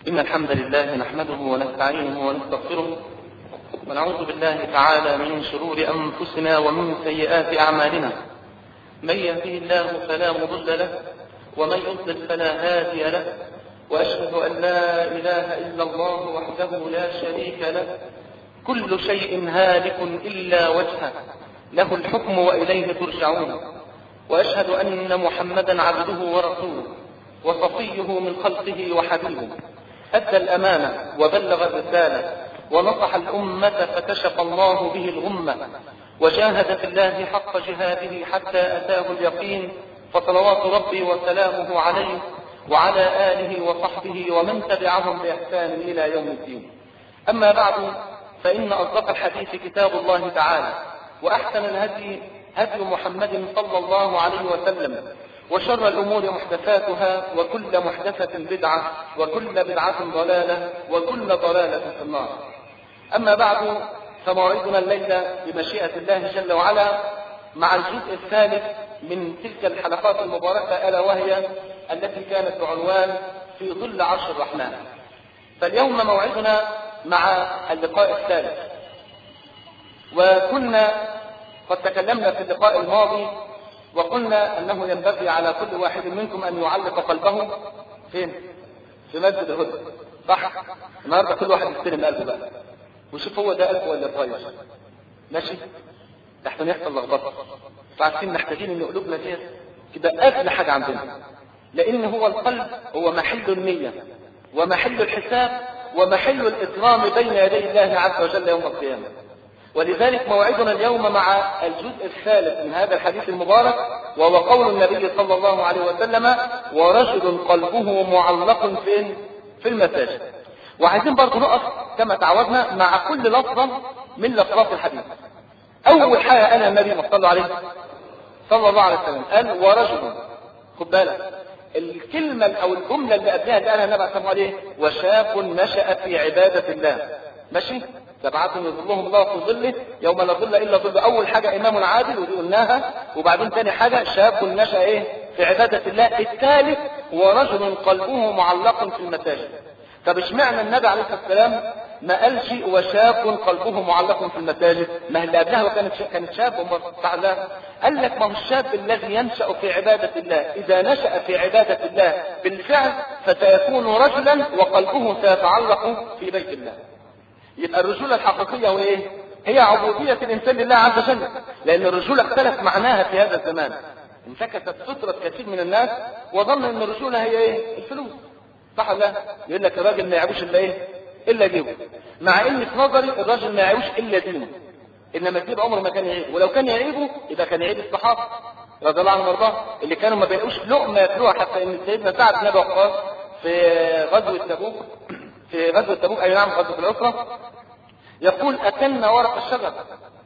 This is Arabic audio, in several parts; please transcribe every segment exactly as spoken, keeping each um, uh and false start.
إن الحمد لله نحمده ونستعينه ونستغفره ونعوذ بالله تعالى من شرور أنفسنا ومن سيئات أعمالنا. من يهده الله فلا مضل له ومن يضلل فلا هادي له، وأشهد أن لا إله إلا الله وحده لا شريك له، كل شيء هالك إلا وجهه، له الحكم وإليه ترجعون. وأشهد أن محمدا عبده ورسوله وصفيه من خلقه وحبيبه، أدى الأمانة وبلغ الرسالة ونصح الأمة فكشف الله به الغمة، وجاهد في الله حق جهاده حتى أتاه اليقين، فصلوات ربي وسلامه عليه وعلى آله وصحبه ومن تبعهم بإحسان إلى يوم الدين. أما بعد، فإن أصدق الحديث كتاب الله تعالى، وأحسن الهدي هدي محمد صلى الله عليه وسلم، وشر الأمور محدثاتها، وكل محدثة بدعة، وكل بدعة ضلالة، وكل ضلالة في النار. أما بعد، فموعدنا الليلة بمشيئة الله جل وعلا مع الجزء الثالث من تلك الحلقات المباركة، ألا وهي التي كانت بعنوان في ظل عرش الرحمن. فاليوم موعدنا مع اللقاء الثالث، وكنا قد تكلمنا في اللقاء الماضي وقلنا أنه ينبغي على كل واحد منكم أن يعلق قلبه فين؟ في مسجد الهدى، صح؟ النهارده كل واحد يستلم قلبه بقى وشوف هو ده قلبه ولا اتغير، ماشي؟ لحسن يحصل لخبطه. فعارفين محتاجين ان قلوبنا دي تبقى اغلى حاجه عندنا، لان هو القلب هو محل النيه ومحل الحساب ومحل الاكرام بين يدي الله عز وجل يوم القيامه. ولذلك موعدنا اليوم مع الجزء الثالث من هذا الحديث المبارك، وهو قول النبي صلى الله عليه وسلم: ورجل قلبه معلق في في المساجد. وعايزين برضه نقف كما تعودنا مع كل لفظة من لفظات الحديث. أول حاجة قالها النبي صلى الله عليه صلى الله عليه وسلم قال: ورجل. خد بالك الكلمة أو الجملة اللي قبلها اللي قالها النبي صلى الله عليه: وشاب نشأ في عبادة الله. ماشي؟ سبعة يظلهم الله في ظله يوم لا ظل الا ظله. اول حاجه امام عادل ودي قلناها، وبعدين ثاني حاجه شاب نشأ ايه في عباده الله. الثالث ورجل قلبه معلق في المساجد. طب اشمعنى النبي عليه الصلاه والسلام ما قالش وشاب قلبه معلق في المساجد؟ ما اللي قبلها كانت كانت شاب ومستعلى. قال لك ما هو الشاب الذي ينشأ في عباده الله اذا نشأ في عباده الله بالفعل فسيكون رجلا وقلبه سيتعلق في بيت الله. يبقى الرجولة الحقيقية هو ايه؟ هي عبودية الانسان لله عز وجل، لان الرجولة اختلف معناها في هذا الزمان. انتكست فطرة كثير من الناس وظن ان الرجولة هي ايه؟ الفلوس، صح ولا لا؟ يقول لك الراجل ما يعيبوش الا ايه؟ الا جيبه. مع ان في نظري الراجل ما يعيبوش الا دينه، انما الجيب عمره ما كان يعيبه، ولو كان يعيبه يبقى كان يعيب الصحابة رضي الله عنهم وارضاهم اللي كانوا ما بيلاقوش لقمة ياكلوها، حتى ان سيدنا سعد بن ابي وقاص في غزوة تبوك في غزوة تبوك أي نعم غزوة العسرة يقول: أكلنا ورق الشجر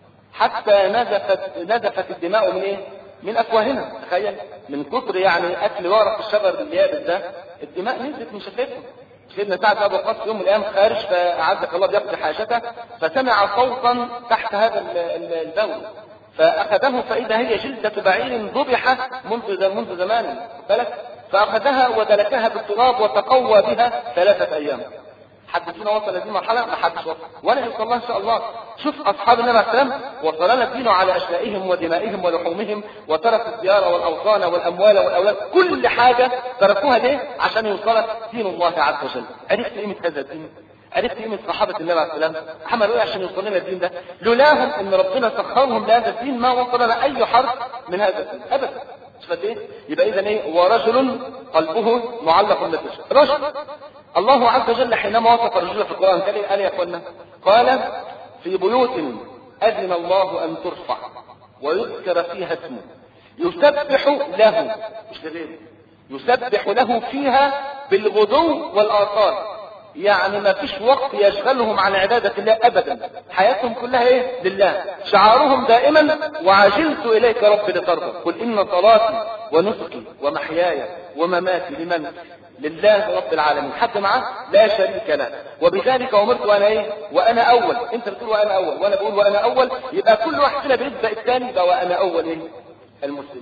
حتى نزفت نزفت الدماء من إيه؟ من أفواهنا. تخيل من كتر يعني أكل ورق الشجر اليابس ده الدماء نزلت من شفتهم. سيدنا سعد بن أبي وقاص في يوم من الأيام خارج فأعزك الله بيقضي حاجته، فسمع صوتا تحت هذا البول فأخذه فإذا هي جلدة بعير ذبح منذ منذ زمان بالك، فأخذها ودلكها بالتراب وتقوى بها ثلاثة أيام. حد فينا وصل لهذه المرحله؟ ما حدش وصل، ولا يوصل الله ان شاء الله. شوف اصحاب النبي عليه السلام وصل لنا الدين على اشلائهم ودمائهم ولحومهم، وتركوا الديار والاوطان والاموال والاولاد، كل حاجه تركوها ليه؟ عشان يوصلك دين الله عز وجل. عرفت قيمه هذا الدين؟ عرفت قيمه صحابه النبي عليه السلام؟ عملوا ايه عشان يوصل لنا الدين ده؟ لولاهم ان ربنا سخرهم لهذا الدين ما وصل لنا اي حرف من هذا الدين ابدا. شفت ايه؟ يبقى اذا ايه؟ ورجل قلبه معلق بالمساجد. رجل الله عز وجل حينما وصف الرجل في القرآن قال يا اخوانا؟ قال: في بيوت أذن الله أن ترفع ويذكر فيها اسمه يسبح له، مش لغيره، يسبح له فيها بالغدو والآصال. يعني ما فيش وقت يشغلهم عن عبادة الله أبدا، حياتهم كلها ايه؟ لله. شعارهم دائما: وعجلت إليك رب لترضى. قل إن صلاتي ونسكي ومحياي ومماتي لمن؟ لله رب العالمين، حد معاه لا شريك له. وبذلك امرت وانا ايه؟ وانا اول. انت بتقول وانا اول وانا بقول وانا اول، يبقى كل واحد فينا بيسبق الثاني يبقى وانا اول ايه؟ المسلمين.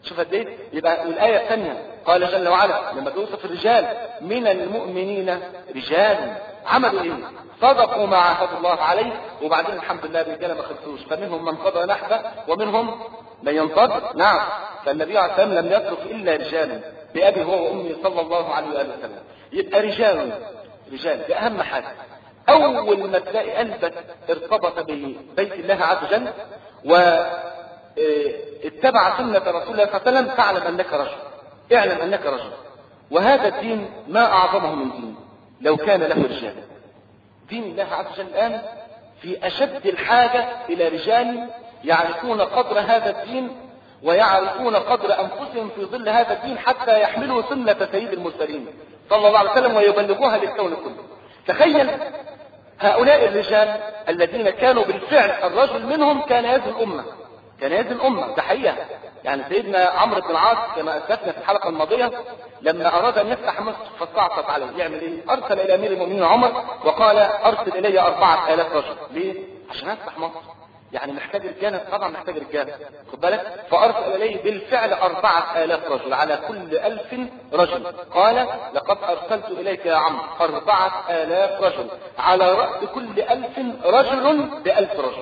شوف قد ايه. يبقى الآية الثانية قال جل وعلا لما توصف الرجال من المؤمنين رجال عملوا ايه؟ صدقوا ما عاهدوا الله عليه. وبعدين الحمد لله الرجال ما خلصوش، فمنهم من قضى نحبه ومنهم من ينتظر. نعم، فالنبي عليه الصلاه والسلام لم يترك الا رجالا بأبي هو وأمي صلى الله عليه وآله وسلم. يبقى رجال رجال ده أهم حاجة. أول ما تلاقي قلبك ارتبط ببيت الله عز وجل واتبع سنة رسول الله صلى الله عليه وسلم فاعلم أنك رجل، اعلم أنك رجل. وهذا الدين ما أعظمه من دين لو كان له رجال. دين الله عز وجل الآن في أشد الحاجة إلى رجال يعرفون قدر هذا الدين ويعرفون قدر أنفسهم في ظل هذا الدين حتى يحملوا سنة سيد المرسلين صلى الله عليه وسلم ويبلغوها للكون كله. تخيل هؤلاء الرجال الذين كانوا بالفعل الرجل منهم كان يزن الأمة، كان يزن الأمة، ده حقيقة. يعني سيدنا عمرو بن العاص كما أسلفنا في الحلقة الماضية لما أراد أن يفتح مصر فاستعطف عليه يعمل إيه؟ أرسل إلى أمير المؤمنين عمر وقال أرسل إلي أربعة آلاف رجل. ليه؟ عشان أفتح مصر. يعني محتاج رجالة، طبعا محتاج رجالة، خد بالك. فأرسل إليه بالفعل أربعة آلاف رجل على كل ألف رجل. قال لقد أرسلت إليك يا عمرو أربعة آلاف رجل على رأس كل ألف رجل بألف رجل.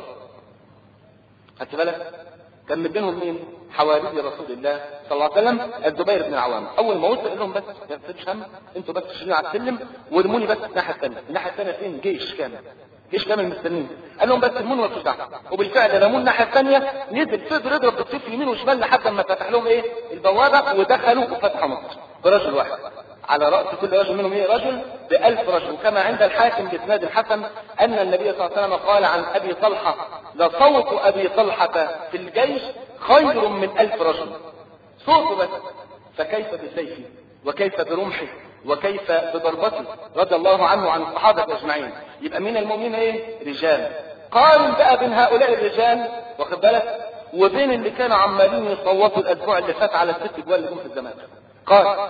خدت بالك؟ كان من بينهم مين؟ حواري رسول الله صلى الله عليه وسلم الزبير بن العوام. اول ما وصل قال لهم بس ما تسيبش هم، انتوا بس تشيلوني على السلم وارموني بس الناحيه الثانيه. الناحيه الثانيه فين؟ جيش كامل، جيش كامل مستنيين. قال لهم بس ارموني ولا تشجعوا. وبالفعل رموا الناحيه الثانيه، نزل فضل يضرب بالسيف يمين وشمال لحد ما فتح لهم ايه؟ البوابه ودخلوا وفتحوا مصر برجل واحد. على رأس كل رجل منهم ايه؟ رجل بألف رجل. وكما عند الحاكم بإسناد الحسن أن النبي صلى الله عليه وسلم قال عن أبي طلحة لصوت أبي طلحة في الجيش خير من ألف رجل. صوته بس، فكيف بسيفه وكيف برمحه وكيف بضربته رضي الله عنه وعن الصحابة أجمعين. يبقى من المؤمنين ايه؟ رجال. قارن بقى بين هؤلاء الرجال واخد بالك وبين اللي كانوا عمالين يصوتوا الأسبوع اللي فات على الست جوال اللي جم في الزمان. قال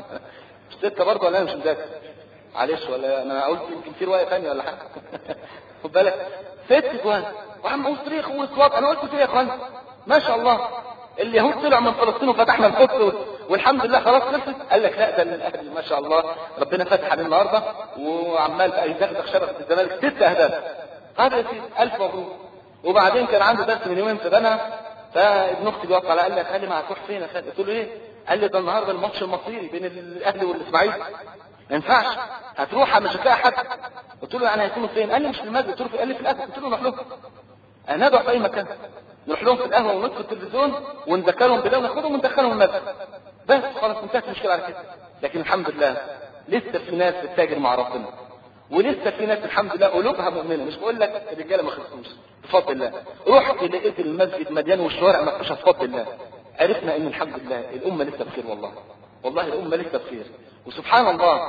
ستة برضه ولا انا مش مذاكر معلش، ولا انا قلت يمكن في روايه ثانيه ولا حاجه. خد بالك ست جوان وعم اقول صريخ واصوات. انا قلت فيه يا اخوان ما شاء الله اليهود طلعوا من فلسطين وفتحنا القدس والحمد لله خلاص خلصت. قال لك لا ده الاهلي ما شاء الله ربنا فتح عليه النهارده وعمال بقى يدغدغ شبكه الزمالك ست اهداف. هذا يا سيدي الف مبروك. وبعدين كان عنده درس من يومين في بنها فابن اختي بيوقع على قال لي يا خالي ما هتروح فين يا خالي؟ قلت له ايه؟ قال لي ده النهارده الماتش المصيري بين الاهلي والاسماعيلي ما ينفعش هتروح مش هتلاقي حد. قلت له يعني هيكونوا فين؟ قال لي مش في المسجد. قلت له قال لي في القهوه. قلت له نروح لهم، انا ندعو في اي مكان نروح لهم في القهوه ونطفي التلفزيون ونذكرهم بالله وناخدهم وندخلهم المسجد بس خلاص انتهت المشكله على كده. لكن الحمد لله لسه في ناس بتتاجر مع ربنا ولسه في ناس الحمد لله قلوبها مؤمنه. مش بقول لك الرجاله ما خلصوش بفضل الله. رحت لقيت المسجد مليان والشوارع مفتوحه بفضل الله. عرفنا ان الحمد لله الامه لسه بخير. والله والله الامه لسه بخير. وسبحان الله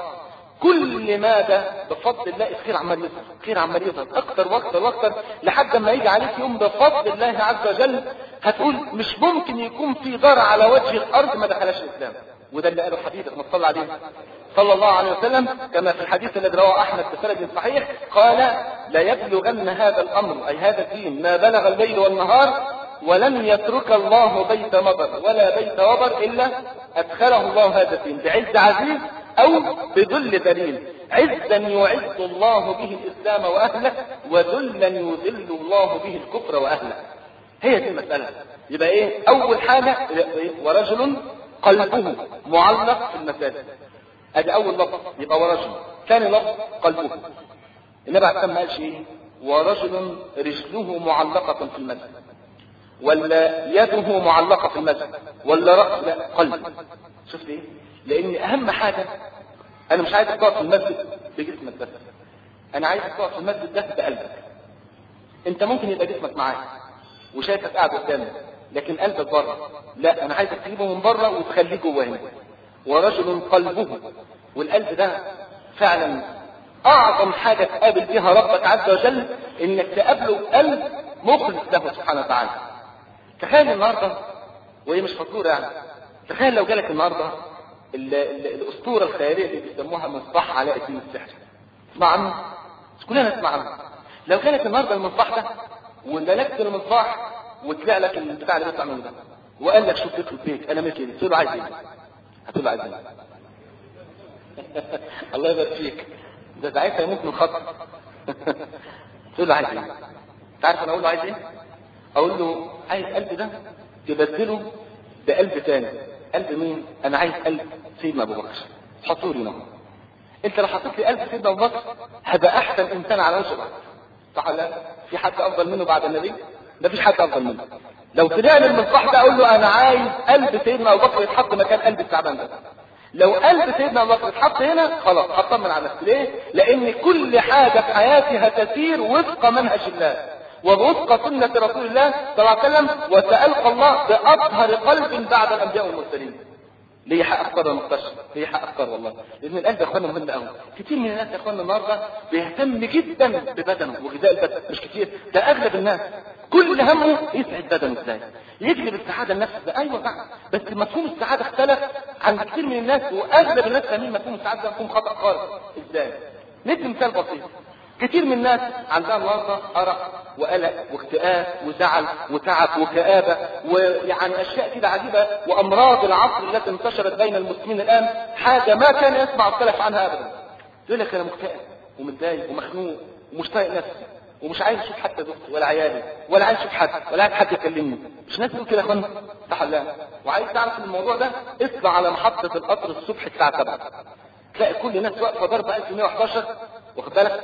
كل ماذا بفضل الله الخير عمال يظهر، الخير عمال يظهر اكتر واكتر واكتر لحد ما يجي عليك يوم بفضل الله عز وجل هتقول مش ممكن يكون في دار على وجه الارض ما دخلش الاسلام. وده اللي قاله حبيبك ما صلى عليه صلى الله عليه وسلم كما في الحديث الذي رواه احمد بسند صحيح قال لا يبلغن هذا الامر اي هذا الدين ما بلغ الليل والنهار ولن يترك الله بيت مطر ولا بيت وبر الا ادخله الله هذا الدين بعز عزيز او بذل ذليل. عزا يعز الله به الاسلام واهله وذلا يذل الله به الكفر واهله. هي دي المساله. يبقى ايه اول حاجه؟ ورجل قلبه معلق في المساجد. ادي اول لفظ يبقى ورجل. ثاني لفظ قلبه. النبي عليه الصلاه والسلام ما قالش ايه ورجل رجله معلقه في المسجد ولا يده معلقه في المسجد ولا راس، لا قلب. شفت ايه؟ لان اهم حاجه انا مش عايزك تقعد في المسجد بجسمك بس، انا عايزك تقعد في المسجد ده بقلبك. انت ممكن يبقى جسمك معاك وشايفك قاعد قدامك لكن قلبك بره، لا انا عايزك تجيبه من بره وتخليه جوه هنا. ورجل قلبه، والقلب ده فعلا اعظم حاجه تقابل بها ربك عز وجل انك تقابله قلب مخلص له سبحانه وتعالى. تخيل النهارده وهي مش فطوره يعني، تخيل لو جالك النهارده ال ال الاسطوره الخياليه اللي بيسموها مصباح علاء الدين السحري. اسمع عنه؟ كلنا نسمع عنه. لو جالك النهارده المصباح ده وملكت المصباح وطلع لك البتاع اللي بيطلع منه ده وقال لك شوف يخرب بيك انا ملك ايه؟ تقول له عايز ايه؟ هتقول له عايز ايه؟ الله يبارك فيك، ده ساعتها يموت من خطر. تقول له عايز ايه؟ انت عارف انا اقول له عايز ايه؟ اقول له عايز قلب ده تبدله بقلب تاني. قلب مين؟ انا عايز قلب سيدنا ابو بكر، حطوا لي نار. انت لو حطيت لي قلب سيدنا ابو بكر هبقى احسن انسان على وجه الارض، صح ولا لا؟ في حد افضل منه بعد النبي؟ ما فيش حد افضل منه. لو طلعنا من الصح ده اقول له انا عايز قلب سيدنا ابو بكر يتحط مكان قلب التعبان ده. لو قلب سيدنا ابو بكر اتحط هنا خلاص هطمن على نفسي. ليه؟ لان كل حاجه في حياتي هتسير وفق منهج الله ووفق سنه رسول الله صلى الله عليه وسلم، وسألقى الله باطهر قلب بعد الانبياء والمرسلين. ليه حق اختار المختشر؟ ليه حق اختار والله؟ لان القلب يا اخوانا مهم قوي. كتير من الناس يا اخوانا النهارده بيهتم جدا ببدنه وغذاء البدن، مش كتير، ده اغلب الناس كل همه يسعد بدنه ازاي؟ يجلب السعاده النفس ده. ايوه فعلا، بس مفهوم السعاده اختلف عند كتير من الناس، واغلب الناس فاهمين مفهوم السعاده ده مفهوم خطا خالص. ازاي؟ ندي مثال بسيط. كتير من الناس عندها النهارده ارق وقلق واكتئاب وزعل وتعب وكآبة ويعني اشياء كده عجيبه، وامراض العصر التي انتشرت بين المسلمين الان حاجه ما كان يسمع السلف عنها ابدا. يقول لك انا مكتئب ومتضايق ومخنوق ومش طايق نفسي ومش عايز اشوف حتى زوجتي ولا عيالي ولا عايز اشوف حد ولا عايز حد يكلمني. مش ناس تقول كده يا اخوانا؟ صح ولا لا؟ وعايز تعرف الموضوع ده؟ اطلع على محطه القطر الصبح الساعه سبعة تلاقي كل الناس واقفه ضرب ألف ومئة وأحد عشر، واخد بالك؟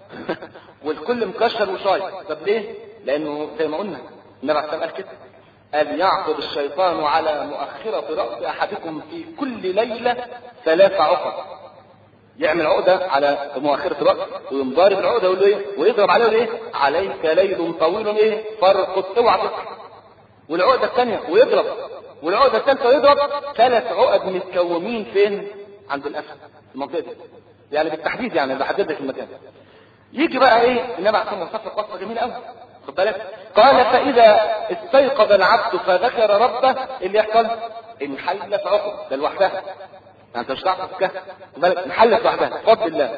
والكل مكشر وشايط. طب ليه؟ لانه زي ما قلنا النبي عليه الصلاه والسلام قال كده، قال يعقد الشيطان على مؤخره راس احدكم في كل ليله ثلاث عقد. يعمل عقده على مؤخره الراس ويقوم ضارب العقده ويقول له ايه؟ ويضرب عليه ايه؟ عليك ليل طويل ايه؟ فرقد اوعى تصحى. والعقده الثانيه ويضرب، والعقده الثالثه ويضرب. ثلاث عقد متكومين فين؟ عند الاسد، المنطقه دي يعني بالتحديد، يعني بحدد لك المكان. يجي بقى ايه؟ النبي عليه الصلاه والسلام قصه جميله قوي، خد بالك. قال فاذا استيقظ العبد فذكر ربه اللي يحصل انحلت عقد ده لوحدها، انت مش هتعرف تفكها، خد بالك، انحلت لوحدها بفضل الله.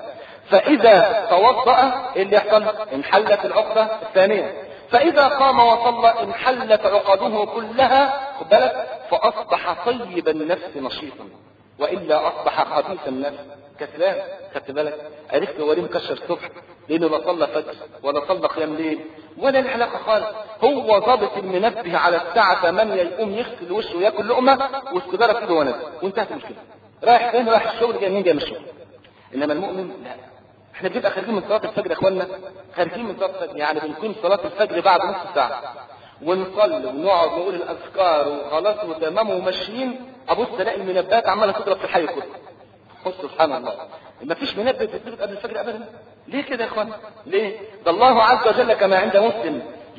فاذا توضأ اللي يحصل انحلت العقده الثانيه. فاذا قام وصلى انحلت عقده كلها، خد بالك، فاصبح طيب النفس نشيطا، والا اصبح خبيث النفس كسلان. خدت بالك؟ عرفت هو ليه مكشر الصبح؟ لانه لا صلى فجر ولا صلى قيام ليل ولا له علاقه خالص. هو ضابط المنبه على الساعه ثمانية يقوم يغسل وشه وياكل لقمه والسيجاره في ايده ونازل، وانتهت المشكله. رايح فين؟ رايح الشغل، جاي منين؟ جاي من الشغل. انما المؤمن لا. احنا بنبقى خارجين من صلاه الفجر يا اخوانا، خارجين من صلاه الفجر يعني بنكون صلاه الفجر بعد نص ساعه ونصلي ونقعد نقول الاذكار وخلاص وتمام وماشيين، ابص الاقي المنبهات عماله تضرب في الحي كله. قل سبحان الله، ما فيش منبه بيتضرب قبل الفجر ابدا. ليه كده يا اخوان؟ ليه؟ ده الله عز وجل كما عند مسلم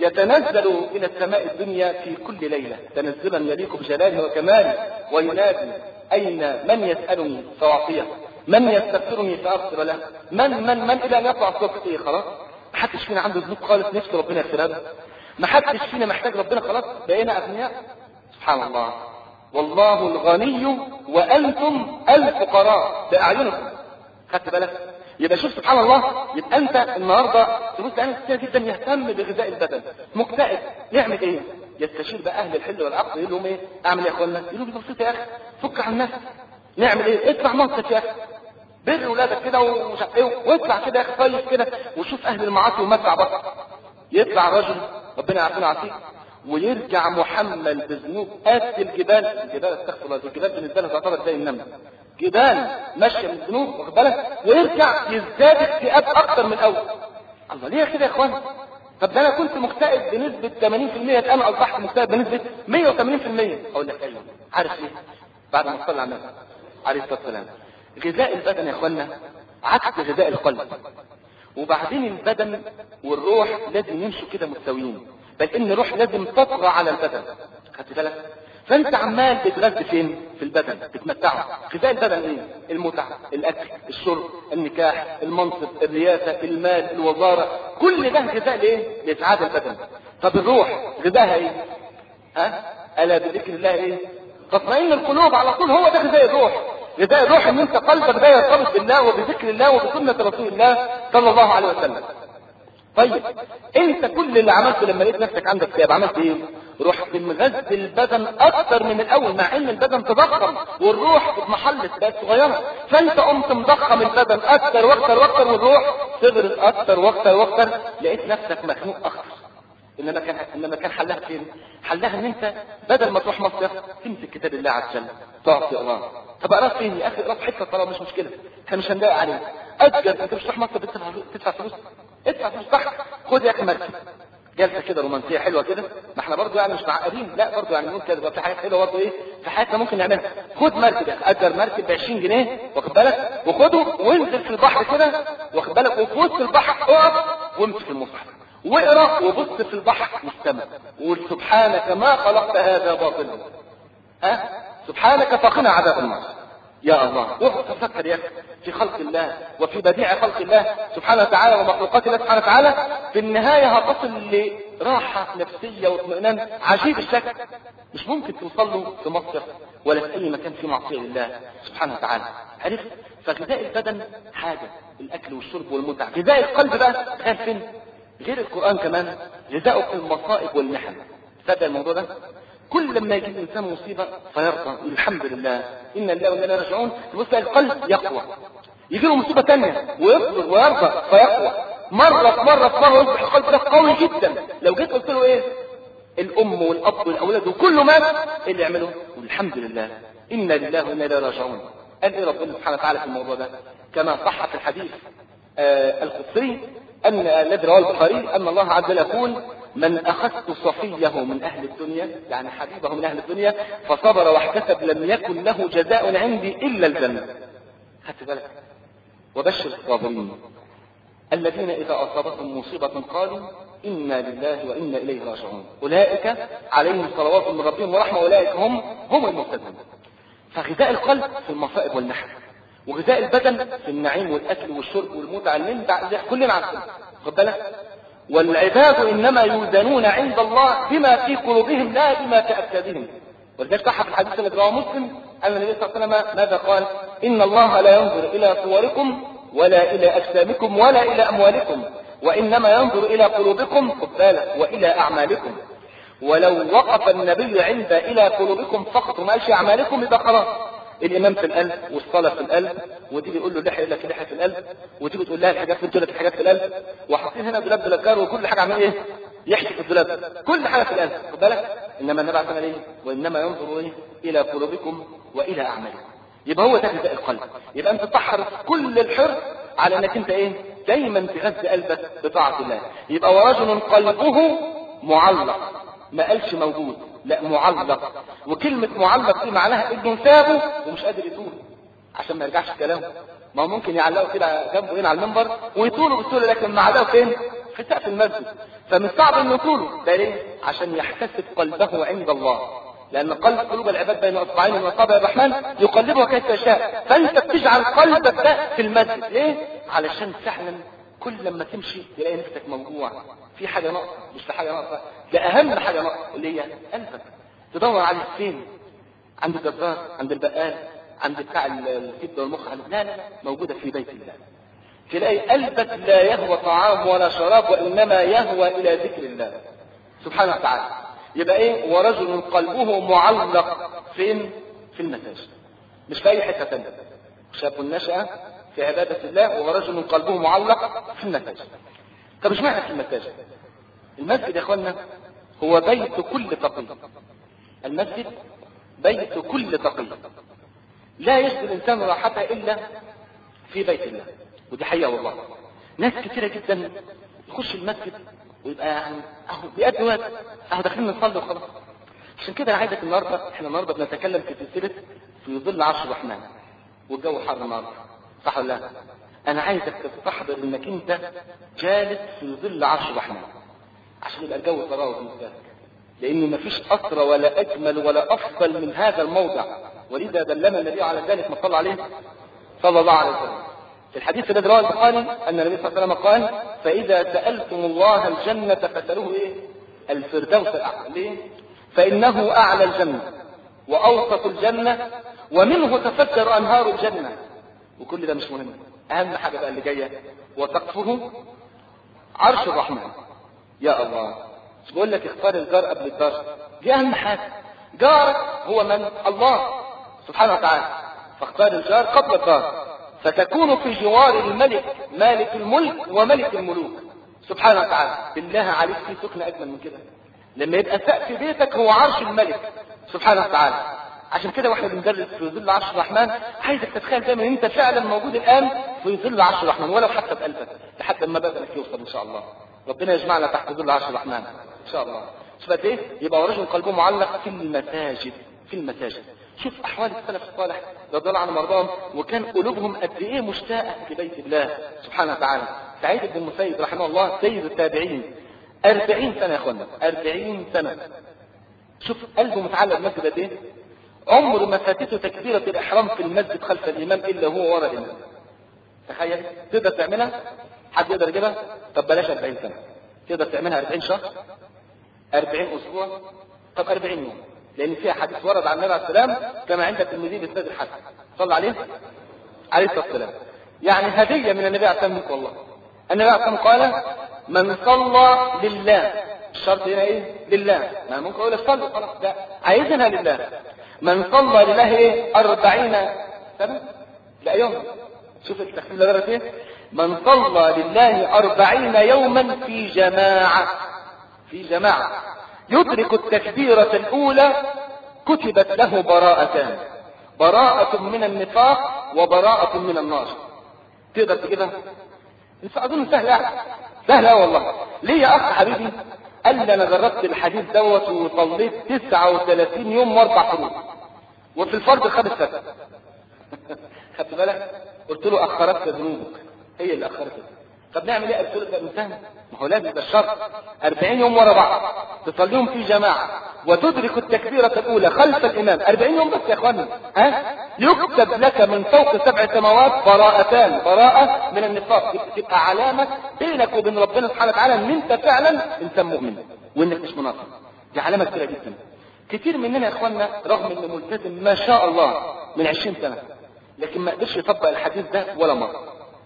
يتنزل الى السماء الدنيا في كل ليله تنزلا يليق بجلاله وكماله، وينادي اين من يسالني فاعطيه، من يستغفرني فاغفر له، من من من الى ان يطلع الصبح. ايه خلاص؟ ما حدش فينا عنده ذنوب خالص نفسه ربنا يغفرها له، ما حدش فينا محتاج ربنا، خلاص بقينا اغنياء. سبحان الله، والله الغني وانتم الفقراء باعينكم. خدت بالك؟ يبقى شوف سبحان الله، يبقى انت النهارده تبص على كتير جدا يهتم بغذاء البدن، مكتئب، يعمل ايه؟ يستشير بقى اهل الحل والعقد، يقول لهم ايه؟ اعمل ايه يا اخوانا؟ يقولوا لي بسيط يا اخي، فك عن الناس. نعمل ايه؟ اطلع مصر يا اخي، بر اولادك كده ومش عارف ايه، واطلع كده يا اخي طيب كده وشوف اهل المعاصي ومتع بطل. يطلع رجل ربنا يعافينا ويعافيك ويرجع محمل بذنوب قد الجبال. الجبال استغفر الله، الجبال بالنسبه له تعتبر زي النمل، جبال ماشيه من الذنوب، واخد بالك، ويرجع يزداد اكتئاب اكتر من الاول. الله ليه كده يا اخوان؟ طب ده انا كنت مكتئب بنسبه ثمانين في المئة، انا اصبحت مكتئب بنسبه مئة وثمانين في المئة. اقول لك ايوه، عارف ليه؟ بعد ما صلى على النبي عليه الصلاه والسلام، غذاء البدن يا اخوانا عكس غذاء القلب. وبعدين البدن والروح لازم يمشوا كده متساويين، بل ان الروح لازم تطغى على البدن. خدت بالك؟ فانت عمال بتغذي فين؟ في البدن، تتمتعه. غذاء البدن ايه؟ المتعه، الاكل، الشرب، النكاح، المنصب، الرياسه، المال، الوزاره، كل ده غذاء لايه؟ لاسعاد البدن. طب الروح غذاها ايه؟ ها؟ الا بذكر الله ايه؟ تطمئن القلوب. على طول هو ده غذاء الروح. غذاء الروح ان انت قلبك ده يرتبط بالله وبذكر الله وبسنه رسول الله صلى الله عليه وسلم. طيب انت كل اللي عملته لما لقيت نفسك عندك كتاب عملت ايه؟ رحت مغذي البدن اكتر من الاول، مع ان البدن تضخم والروح في محل بقت صغيره، فانت قمت مضخم البدن اكتر واكتر واكتر والروح صغرت اكتر واكتر واكتر، لقيت نفسك مخنوق اكتر. انما كان انما كان حلها فين؟ حلها ان انت بدل ما تروح مصيف تمسك كتاب الله عز وجل تقعد تقراه. طب اقراه فين يا اخي؟ اقراه في حته طالما مش مشكله، احنا مش هنضايق عليه. اجل انت مش تروح مصيف تدفع فلوس، ادفع فلوس صح. خد يا اخي مركب جلسه كده رومانسيه حلوه كده، ما احنا برضه يعني مش معقدين، لا برضه يعني ممكن كده في حاجات حلوه برضه ايه في حياتنا ممكن نعملها. خد مركب يا اخي، اجر مركب ب عشرين جنيه واخد بالك، وخده وانزل في البحر كده واخد بالك، وفي وسط البحر اقف وامسك المصحف واقرا وبص في البحر واستمع وقول سبحانك ما خلقت هذا باطلا، ها سبحانك فقنا عذاب النار. يا الله واقعد تفكر يا اخي في خلق الله وفي بديع خلق الله سبحانه وتعالى ومخلوقات الله سبحانه وتعالى. في النهايه هتصل لراحه نفسيه واطمئنان عجيب الشكل مش ممكن توصل له في مصر ولا في اي مكان فيه معصيه لله سبحانه وتعالى. عرفت؟ فغذاء البدن حاجه، الاكل والشرب والمتعه. غذاء القلب بقى تخيل فين؟ غير القرآن كمان غذاؤه في المصائب والمحن. تصدق الموضوع ده؟ كل لما يجي الإنسان مصيبة فيرضى الحمد لله إن الله وإنا إليه راجعون، تبص القلب يقوى. يجي له مصيبة ثانية ويصبر ويرضى فيقوى. مرة في مرة في مرة يصبح القلب ده قوي جدا. لو جيت قلت له إيه؟ الأم والأب والأولاد وكله مات، إيه اللي يعمله؟ الحمد لله إنا لله وإنا إليه راجعون. قال إيه ربنا سبحانه وتعالى في الموضوع ده؟ كما صح في الحديث آه القدسي أن الذي رواه البخاري أن الله عز وجل يقول: من أخذت صفيه من أهل الدنيا، يعني حبيبه من أهل الدنيا، فصبر واحتسب لم يكن له جزاء عندي إلا الجنة. خدت بالك؟ وبشر الصابرين الذين إذا أصابتهم مصيبة قالوا إنا لله وإنا إليه راجعون أولئك عليهم صلوات من ربهم ورحمة أولئك هم هم المهتدون. فغذاء القلب في المصائب والنحر، وغذاء البدن في النعيم والاكل والشرب والمتعه اللي انت كلنا عارفين. خد بالك؟ والعباد انما يوزنون عند الله بما في قلوبهم لا بما في اجسادهم. ولذلك صح في الحديث الذي رواه مسلم ان النبي صلى الله عليه وسلم ماذا قال؟ ان الله لا ينظر الى صوركم ولا الى اجسامكم ولا الى اموالكم وانما ينظر الى قلوبكم خد بالك والى اعمالكم. ولو وقف النبي عند الى قلوبكم فقط وما قالش اعمالكم يبقى خلاص. الامام في القلب والصلاه في القلب، ودي بيقول له لحيه يقول لك لحيه في القلب، ودي بتقول لها الحاجات في الدولاب الحاجات في القلب، وحاطين هنا دولاب دولاب وكل حاجه عاملين ايه؟ يحكي في الدولاب كل حاجه في القلب. خد بالك؟ انما النبي عليه ايه؟ وانما ينظر ايه؟ الى قلوبكم والى اعمالكم. يبقى هو ده غذاء القلب. يبقى انت تحرص كل الحرص على انك انت ايه؟ دايما تغذي قلبك بطاعه الله. يبقى ورجل قلبه معلق، ما قالش موجود، لا معلق. وكلمة معلق دي معناها انه سابه ومش قادر يطول عشان ما يرجعش كلامه. ما هو ممكن يعلقه كده جنبه هنا على المنبر ويطوله بالسهوله، لكن معلقه فين؟ في سقف المسجد. فمن صعب انه يطوله. ده ليه؟ عشان يحتسب قلبه عند الله. لان قلب قلوب العباد بين اصبعين من اصابع الرحمن يقلبها كيف يشاء. فانت بتجعل قلبك ده في المسجد ليه؟ علشان فعلا كل لما تمشي تلاقي نفسك موجوع في حاجه ناقصه، مش في حاجه ناقصه، ده اهم حاجه ناقصه اللي هي قلبك. تدور على فين؟ عند الجزار، عند البقال، عند بتاع الكبده والمخ، لا لا موجوده في بيت الله. تلاقي قلبك لا يهوى طعام ولا شراب وانما يهوى الى ذكر الله سبحانه وتعالى. يبقى ايه؟ ورجل قلبه معلق فين؟ في المساجد، مش في اي حته ثانيه. شاب نشأ في عباده الله ورجل قلبه معلق في المساجد. طب ايش معنى في المساجد؟ المسجد يا اخوانا هو بيت كل تقي. المسجد بيت كل تقي، لا يجد الانسان راحته الا في بيت الله. ودي حقيقه والله. ناس كثيره جدا يخش المسجد ويبقى يعني اهو بيأدي وقت، اهو داخلين نصلي وخلاص. عشان كده انا عايزك النهارده، احنا النهارده بنتكلم في سلسله في ظل عرش الرحمن والجو حر النهارده، صح ولا لا؟ انا عايزك تستحضر انك انت جالس في ظل عرش الرحمن عشان يبقى الجو تراوح بالنسبه لك، لان مفيش اسرى ولا اجمل ولا افضل من هذا الموضع. ولذا دلنا النبي على ذلك ما صلى عليه صلى الله عليه وسلم في الحديث الذي رواه البخاري ان النبي صلى الله عليه وسلم قال: فاذا سالتم الله الجنه فاسالوه ايه؟ الفردوس الاعلى. ليه؟ فانه اعلى الجنه واوسط الجنه ومنه تفجر انهار الجنه. وكل ده مش مهم، اهم حاجه بقى اللي جايه: وسقفه عرش الرحمن. يا الله، مش بقول لك اختار الجار قبل الدار، دي اهم حاجه. جارك هو من؟ الله سبحانه وتعالى، فاختار الجار قبل الدار، فتكون في جوار الملك مالك الملك وملك الملوك سبحانه وتعالى. بالله عليك في سكن اجمل من كده؟ لما يبقى سقف بيتك هو عرش الملك سبحانه وتعالى. عشان كده واحنا بندرس في ظل عرش الرحمن، عايزك تتخيل دايما ان انت فعلا موجود الان في ظل عرش الرحمن، ولو حتى بقلبك لحد ما بدنك يوصل ان شاء الله. ربنا يجمعنا تحت ظل عرش الرحمن ان شاء الله. شوف قد ايه يبقى ورجل قلبه معلق في المساجد، في المساجد. شوف احوال السلف الصالح رضي الله عنهم وارضاهم، وكان قلوبهم قد ايه مشتاقه لبيت الله سبحانه وتعالى. سعيد بن المسيب رحمه الله سيد التابعين، أربعين سنه يا اخوانا، أربعين سنه. شوف قلبه متعلق بمسجد قد ايه، عمر ما فاتته تكبيره الاحرام في المسجد خلف الامام الا هو ورا الامام. تخيل، تقدر تعملها؟ حد يقدر يجيبها؟ طب بلاش أربعين سنه، تقدر تعملها أربعين شهر، أربعين اسبوع، طب أربعين يوم، لان فيها حديث ورد عن النبي عليه السلام كما عند الترمذي بإسناد الحسن صلى عليه عليه الصلاه والسلام، يعني هديه من النبي عليه السلام والله. النبي عليه السلام قال: من صلى لله، الشرط هنا ايه؟ لله. ما ممكن اقول صلوا خلاص، لا، عايزينها لله. من صلى لله ايه؟ أربعين سنه، لا يوم. شوف التخفيف لدرجه ايه؟ من صلى لله أربعين يوما في جماعه، في جماعه يدرك التكبيره الاولى كتبت له براءتان، براءة من النفاق وبراءة من النار. تقدر تجيبها؟ اظن سهله، سهله والله. ليه يا اخ حبيبي؟ قال لي انا جربت الحديث دوت وصليت تسعة وثلاثين يوم واربع فروض، وفي الفرض خد السبت. خدت بالك؟ قلت له اخرتك ذنوبك، هي اللي اخرتك. طب نعمل ايه؟ قلت له ده انسان، ما هو لازم، ده الشرط أربعين يوم ورا بعض تصليهم في جماعه وتدرك التكبيره الاولى خلف الامام، أربعين يوم بس يا اخوانا، ها؟ يكتب لك من فوق سبع سماوات براءتان، براءه من النفاق، تبقى علامه بينك وبين ربنا سبحانه وتعالى ان انت فعلا انسان مؤمن وانك مش منافق. دي علامه كبيره جدا. كتير مننا يا اخوانا رغم انه ملتزم ما شاء الله من عشرين سنه، لكن ما قدرش يطبق الحديث ده ولا مره.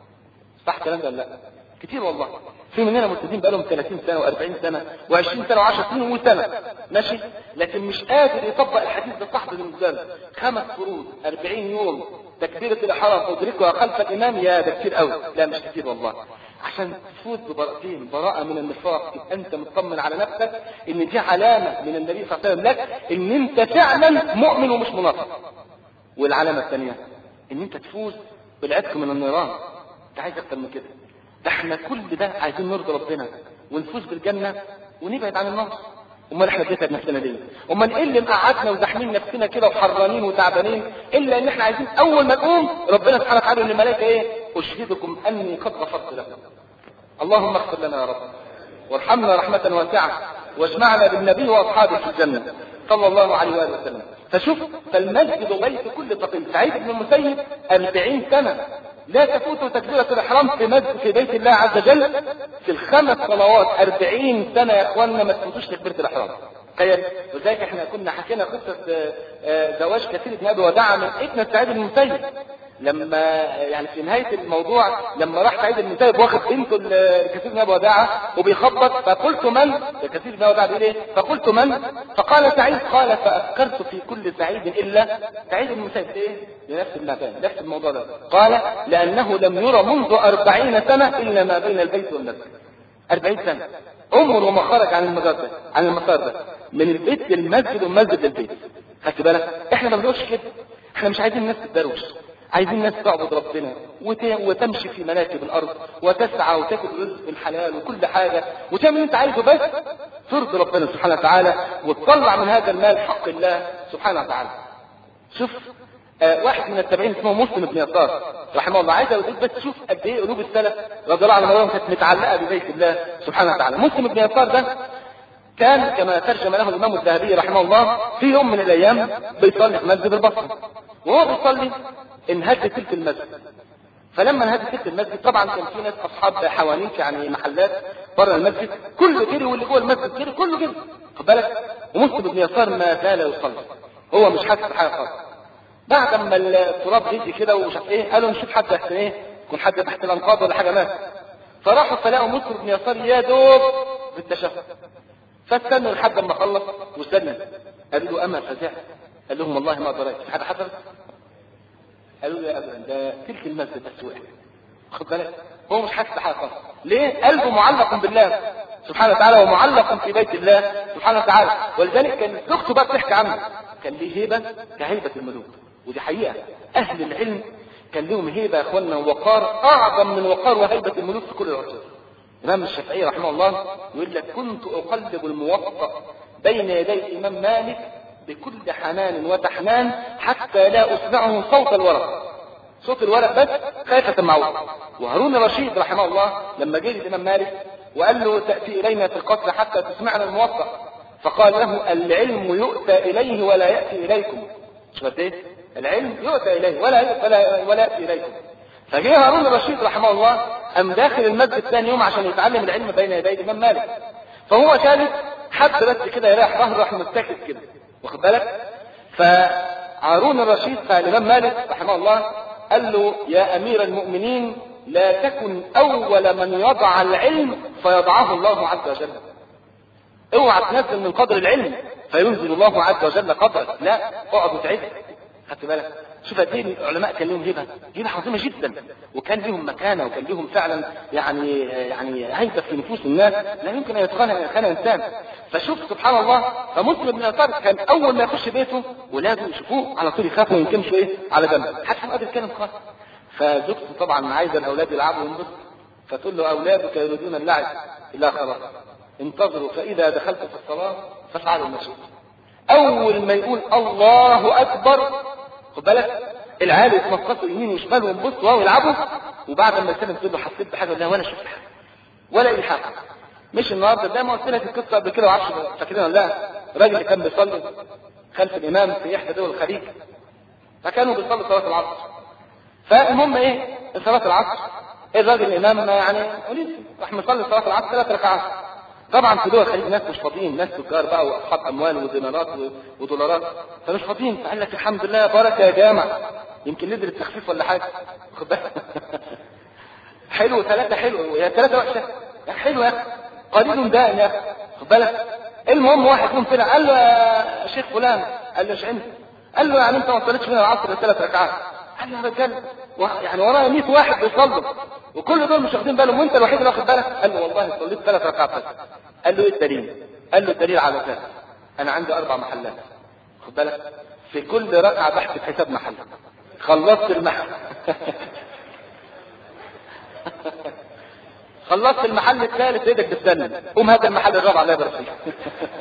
صح الكلام ده ولا لا؟ كتير والله. في مننا ملتزمين بقالهم ثلاثين سنه وأربعين سنه وعشرين سنه وعشر سنين وسنه ماشي، لكن مش قادر يطبق الحديث ده صح بالنسبه له. خمس فروض، أربعين يوم، تكبيره الاحرام ادركها خلف الامام، يا ده كتير قوي. لا مش كتير والله. عشان تفوز ببراءتين، براءه من النفاق، يبقى انت مطمن على نفسك ان دي علامه من النبي صلى الله عليه وسلم لك ان انت فعلا مؤمن ومش منافق. والعلامه الثانيه ان انت تفوز بالعتق من النيران. انت عايز اكتر من كده؟ ده احنا كل ده عايزين نرضي ربنا ونفوز بالجنه ونبعد عن النار. امال احنا بنتعب نفسنا ليه؟ امال ايه اللي مقعدنا وزاحمين نفسنا كده وحرانين وتعبانين الا ان احنا عايزين اول ما نقوم ربنا سبحانه وتعالى للملائكه ايه؟ اشهدكم اني قد غفرت لكم. اللهم اغفر لنا يا رب وارحمنا رحمه واسعه واجمعنا بالنبي واصحابه في الجنه صلى الله عليه واله وسلم. فشوف، فالمسجد بيت كل تقي. سعيد بن المسيب أربعين سنه لا تفوت تكبيرة الإحرام في مسجد في بيت الله عز وجل في الخمس صلوات. أربعين سنة يا إخواننا ما تفوتوش تكبيرة الإحرام. تخيل. وذلك احنا كنا حكينا قصة زواج كثير بن أبي وداعة من ابن سعيد بن المسيب، لما يعني في نهاية الموضوع لما راح سعيد بن المسيب واخد بنته لكثير بن أبي وداعة وبيخبط، فقلت من؟ كثير بن أبي وداعة بيقول ايه؟ فقلت من؟ فقال سعيد. قال فأذكرت في كل سعيد إلا سعيد بن المسيب. ايه؟ لنفس المكان، نفس الموضوع ده. قال لأنه لم يرى منذ أربعين سنة إلا ما بين البيت والمسجد. أربعين سنة عمره ما خرج عن المسار ده، عن المسار ده من البيت للمسجد والمسجد للبيت. خدت بالك؟ احنا ما بنقولش كده، احنا مش عايزين الناس تتدروش، عايزين الناس تعبد ربنا وتمشي في مناكب الارض وتسعى وتاكل رزق الحلال وكل حاجه وتعمل اللي انت عايزه، بس ترضي ربنا سبحانه وتعالى وتطلع من هذا المال حق الله سبحانه وتعالى. شوف آه واحد من التابعين اسمه مسلم بن يسار رحمه الله، عايز اقول بس شوف قد ايه قلوب السلف رضي الله عنهم كانت متعلقه ببيت الله سبحانه وتعالى. مسلم بن يسار ده كان كما ترجم له الامام الذهبي رحمه الله في يوم من الايام بيصلي في مسجد البصره، وهو بيصلي انهد تلك المسجد. فلما انهد تلك المسجد طبعا كان في ناس اصحاب حوانيت يعني محلات بره المسجد، كله جري واللي جوه المسجد جري، كله جري. خد بالك؟ ومسلم بن يسار ما زال يصلي، هو مش حاسس بحاجه خالص. بعد ما التراب يجي كده ومش عارف ايه، قالوا نشوف حد احسن ايه، يكون حد تحت الانقاض ولا حاجه مات. فراحوا فلاقوا مسلم بن يسار يا دوب بالتشهد فاستنوا لحد ما خلص وسلم. قالوا له اما فزعت؟ قال لهم والله ما دريت في حاجه حصلت. قالوا له يا ابدا ده تلك المسجد بس وقع. خد بالك هو مش حاسس بحاجه خالص. ليه؟ قلبه معلق بالله سبحانه وتعالى ومعلق في بيت الله سبحانه وتعالى. ولذلك كان زوجته بقى بتحكي عنه كان ليه هيبه كهيبه الملوك، ودي حقيقه. اهل العلم كان لهم هيبه يا اخوانا ووقار اعظم من وقار وهيبه الملوك في كل العصور. الامام الشافعي رحمه الله يقول لك كنت اقلب الموطأ بين يدي الامام مالك بكل حنان وتحنان حتى لا اسمعه صوت الورق، صوت الورق بس خايفة معه. وهارون الرشيد رحمه الله لما جه الامام مالك وقال له تأتي الينا في القصر حتى تسمعنا الموطأ، فقال له العلم يؤتى اليه ولا يأتي اليكم. شو قد ايه؟ العلم يؤتى اليه ولا ولا ولا يأتي اليكم. فجه هارون الرشيد رحمه الله قام داخل المسجد ثاني يوم عشان يتعلم العلم بين يدي الامام مالك. فهو ثالث حد بس كده يريح ظهره راح متكئ كده، واخد بالك؟ فهارون الرشيد فالامام مالك رحمه الله قال له يا امير المؤمنين لا تكن اول من يضع العلم فيضعه الله عز وجل. اوعى تنزل من قدر العلم فينزل الله عز وجل قدرك، لا اقعد وتعد. خدت بالك؟ شوف قد ايه العلماء كان لهم هبه هبه عظيمه جدا، وكان لهم مكانه وكان لهم فعلا يعني يعني هيبه في نفوس الناس لا يمكن ان يتقنها كان انسان. فشوف سبحان الله، فمسلم بن يسار كان اول ما يخش بيته ولاده يشوفوه على طول يخافوا ويمكنشوا ايه على جنب حتى ما قادر يتكلم خالص. فزوجته طبعا عايزه الاولاد يلعبوا وينبسطوا، فتقول له اولادك يريدون اللعب، لا خلاص انتظروا فاذا دخلت في الصلاه فافعلوا ما شئتم. اول ما يقول الله اكبر خد بالك العيال يتنططوا يمين وشمال وينبسطوا وهو يلعبوا، وبعد ما يسلم تقول له حسيت بحاجه ولا ولا شفت حاجه ولا اي حاجه. مش النهارده زي ما قلت لك القصه قبل كده وعارف فاكرين ولا لا؟ الراجل كان بيصلي خلف الامام في احدى دول الخليج، فكانوا بيصلوا صلاه العصر. فالمهم ايه صلاه العصر الراجل الامام يعني راح مصلي صلاه العصر ثلاث ركعات. طبعا في دول الخليج ناس مش فاضيين، ناس تجار بقى واصحاب اموال ودينارات ودولارات، فمش فاضيين. فقال لك الحمد لله بركه يا جامع يمكن ندري التخفيف ولا حاجه. خد بالك حلو ثلاثه حلو يا ثلاثه وحشه حلو يا اخي قليل دائم يا اخي. خد بالك المهم واحد يوم طلع قال له يا شيخ فلان، قال له ايش انت؟ قال له يعني انت ما صليتش من العصر ثلاث ركعات؟ قال له يا رجال يعني ورايا مية واحد بيصلوا وكل دول مش واخدين بالهم وانت الوحيد اللي واخد بالك. قال له والله صليت ثلاث ركعات بس. قال له ايه الدليل؟ قال له الدليل على ذلك انا عندي اربع محلات، خد بالك في كل ركعه بحسب حساب محل. خلصت المحل خلصت المحل الثالث ايدك تستنى قوم هات المحل الرابع الله يبارك فيك.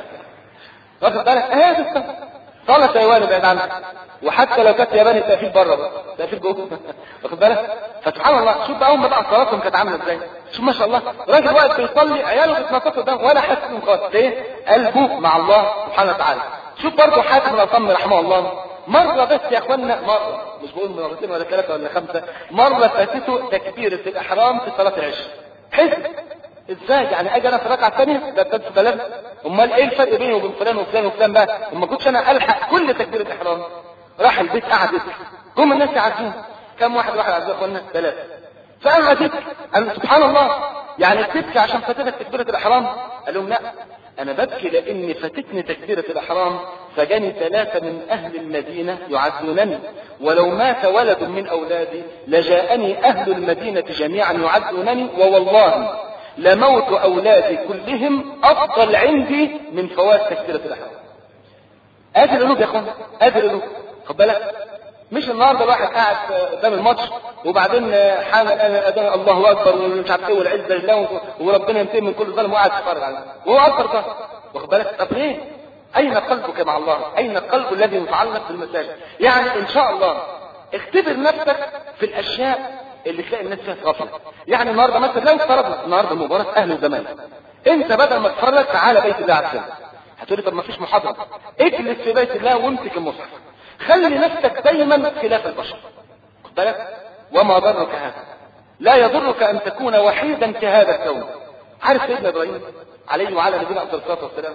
واخد بالك اهي صلاه تايواني بعيد عنك، وحتى لو كانت ياباني تقفيل بره بقى تقفيل جوه. واخد بالك؟ فسبحان الله شوف بقى هم بقى صلاتهم كانت عامله ازاي. شوف ما شاء الله راجل واقف بيصلي عياله بيتنططوا قدام ولا حاسس بهم خالص. ليه؟ قلبه مع الله سبحانه وتعالى. شوف برضه حاتم الأصم رحمه الله مره بس يا اخوانا، مره مش بقول مرتين ولا ثلاثه ولا خمسه، مره فاتته تكبيره الاحرام في صلاه العشاء. حزن ازاي يعني اجي انا في الركعه الثانيه ده بس ثلاثه؟ امال ايه الفرق بيني وبين فلان وفلان وفلان بقى؟ وما كنتش انا الحق كل تكبيره الاحرام. راح البيت قعد يضحك، هم الناس عارفين كم واحد واحد عايز اخوانا ثلاثه. فانا تبكي انا سبحان الله يعني تبكي عشان فاتتك تكبيره الاحرام؟ قال لهم لا انا ببكي لان فاتتني تكبيره الاحرام فجاني ثلاثه من اهل المدينه يعزونني، ولو مات ولد من اولادي لجاءني اهل المدينه جميعا يعزونني، ووالله لموت اولادي كلهم افضل عندي من فوات تكبيره الاحرام. ادي القلوب يا اخوان ادي القلوب. خد بالك مش النهارده الواحد قاعد قدام الماتش وبعدين حامل اذان الله اكبر ومش عارف ايه والعزه لله وربنا ينتقم من كل ظالم وقاعد يتفرج عليه وهو اكبر ده. واخد بالك؟ طب ليه؟ اين قلبك مع الله؟ اين القلب الذي متعلق بالمساجد؟ يعني ان شاء الله اختبر نفسك في الاشياء اللي تلاقي الناس فيها غفله. يعني النهارده مثلا لو افترضنا النهارده مباراه اهلي وزمالك، انت بدل ما تتفرج تعالى بيت الله عز وجل. هتقولي طب ما فيش محاضره، اجلس في بيت الله وامسك المصحف، خلي نفسك دايما خلاف البشر. خد بالك؟ وما ضرك هذا؟ لا يضرك ان تكون وحيدا كهذا الكون. عارف سيدنا ابراهيم عليه وعلى نبينا افضل الصلاه والسلام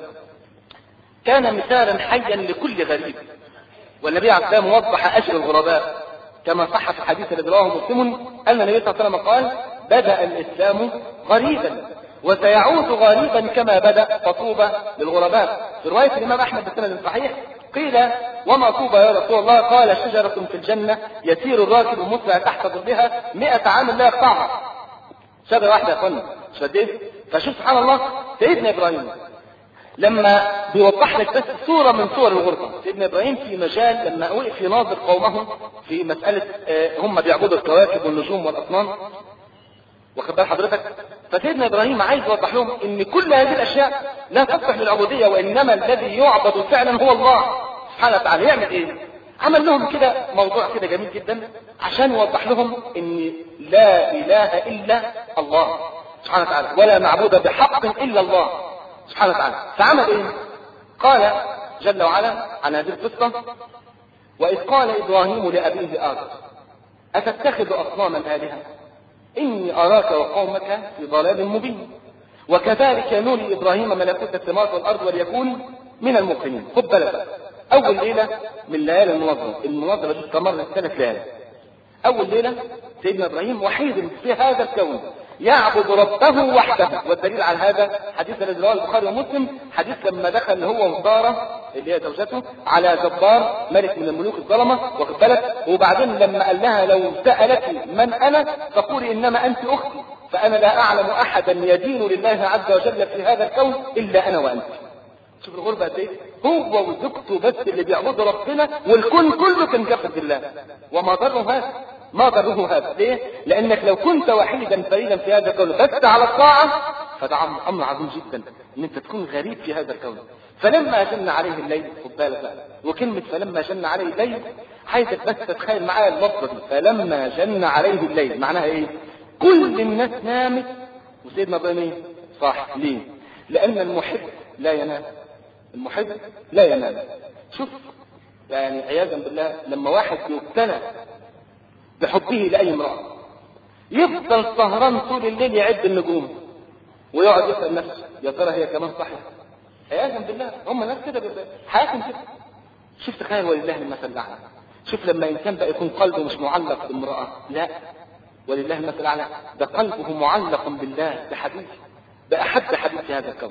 كان مثالا حيا لكل غريب، والنبي عليه الصلاه والسلام وضح اجر الغرباء كما صح في الحديث الذي رواه مسلم ان النبي صلى الله عليه وسلم قال: بدا الاسلام غريبا وسيعود غريبا كما بدأ فطوبى للغرباء. في رواية الإمام أحمد بسند صحيح قيل وما طوبى يا رسول الله؟ قال شجرة في الجنة يسير الراكب مسرع تحت ظلها مئة عام لا يقطعها. شجرة واحدة يا اخوانا مش قد ايه؟ فشوف سبحان الله سيدنا إبراهيم لما بيوضح لك بس صورة من صور الغربة. سيدنا إبراهيم في مجال لما وقف يناظر قومه في مسألة هم بيعبدوا الكواكب والنجوم والأصنام، واخد بال حضرتك؟ فسيدنا إبراهيم عايز يوضح لهم ان كل هذه الأشياء لا تصلح للعبودية، وإنما الذي يعبد فعلا هو الله سبحانه وتعالى. يعمل ايه؟ عمل لهم كده موضوع كده جميل جدا عشان يوضح لهم ان لا إله إلا الله سبحانه وتعالى، ولا معبود بحق إلا الله سبحانه وتعالى. فعمل ايه؟ قال جل وعلا عن هذه القصة: وإذ قال إبراهيم لأبيه آزر أتتخذ أصناما آلهة إني أراك وقومك في ضلال مبين وكذلك نري إبراهيم ملكوت السماوات والأرض وليكون من الموقنين. خد بالك، أول ليلة من ليالي المناظرة، المناظرة دي استمرت ثلاث ليالي. أول ليلة سيدنا إبراهيم وحيد في هذا الكون يعبد ربه وحده، والدليل على هذا حديث الذي رواه البخاري ومسلم، حديث لما دخل هو وزارة اللي هي زوجته على جبار ملك من الملوك الظلمة، واخد بالك؟ وبعدين لما قال لها لو سألك من أنا فقولي إنما أنت أختي، فأنا لا أعلم أحدا يدين لله عز وجل في هذا الكون إلا أنا وأنت. شوف الغربة قد ايه؟ هو وزوجته بس اللي بيعبدوا ربنا، والكون كله كان كافر بالله. وما ضره هذا؟ ما ضره هذا ليه؟ لأنك لو كنت وحيدا فريدا في هذا الكون بس على الطاعة فده أمر عظيم جدا إن أنت تكون غريب في هذا الكون. فلما جن عليه الليل، خد بالك بقى، وكلمة فلما جن عليه الليل عايزك بس تتخيل معايا اللفظة دي، فلما جن عليه الليل معناها إيه؟ كل الناس نامت وسيدنا إبراهيم إيه؟ صح. ليه؟ لأن المحب لا ينام. المحب لا ينام. شوف يعني عياذا بالله لما واحد يبتلى بحبه لأي امرأة يفضل سهران طول الليل يعد النجوم ويقعد يسأل نفسه يا ترى هي كمان صحيح؟ عياذا بالله هم ناس كده حياتهم كده. شوف تخيل ولله المثل الأعلى. شوف لما إنسان بقى يكون قلبه مش معلق بامرأة، لا ولله المثل الأعلى، ده قلبه معلق بالله بحديث بأحد حديث هذا الكون.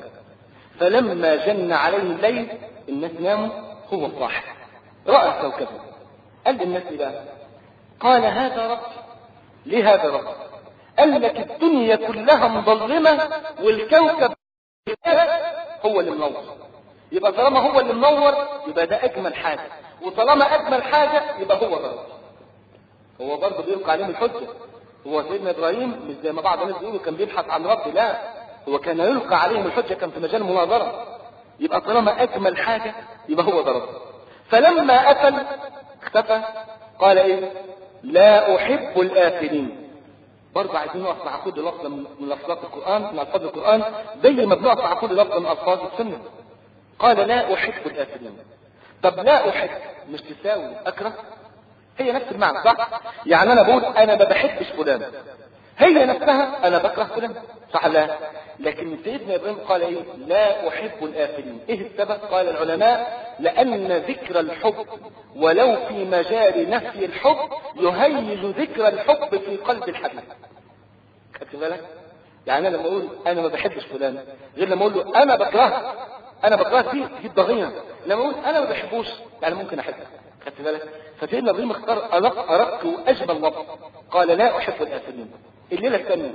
فلما جن عليه الليل الناس ناموا هو صاحي رأى كوكبه. قال للناس بقى قال هذا ربي. ليه هذا ربي؟ قال لك الدنيا كلها مظلمة والكوكب هو اللي منور، يبقى طالما هو اللي منور يبقى ده أجمل حاجة، وطالما أجمل حاجة يبقى هو ربي. هو برضه بيلقى عليهم الحجة. هو سيدنا إبراهيم مش زي ما بعض الناس بيقولوا كان بيبحث عن ربي، لا هو كان يلقى عليهم الحجة، كان في مجال المناظرة. يبقى طالما أجمل حاجة يبقى هو ده ربي. فلما أكل اختفى قال إيه؟ لا أحب الآكلين. برضه عايزين نقف مع كل لفظ من ألفاظ القرآن، من ألفاظ القرآن زي ما بنقف مع كل لفظ من ألفاظ السنة. قال لا أحب الآكلين. طب لا أحب مش تساوي أكره؟ هي نفس المعنى صح؟ يعني أنا بقول أنا ما بحبش فلان، هي نفسها أنا بكره فلان، صح لا؟ لكن سيدنا إبراهيم قال إيه؟ لا أحب الآكلين. إيه السبب؟ قال العلماء لأن ذكر الحب ولو في مجال نفي الحب يهيج ذكر الحب في قلب الحبيب. خدت بالك؟ يعني أنا لما أقول أنا ما بحبش فلان غير لما أقول له أنا بكرهه، أنا بكرهه فيه تجيب ضغينة. لما أقول أنا ما بحبوش يعني ممكن أحبه. خدت بالك؟ فسيدنا إبراهيم اختار أرق أرق وأجمل لفظ قال لا أحب الآكلين. الليلة الثانية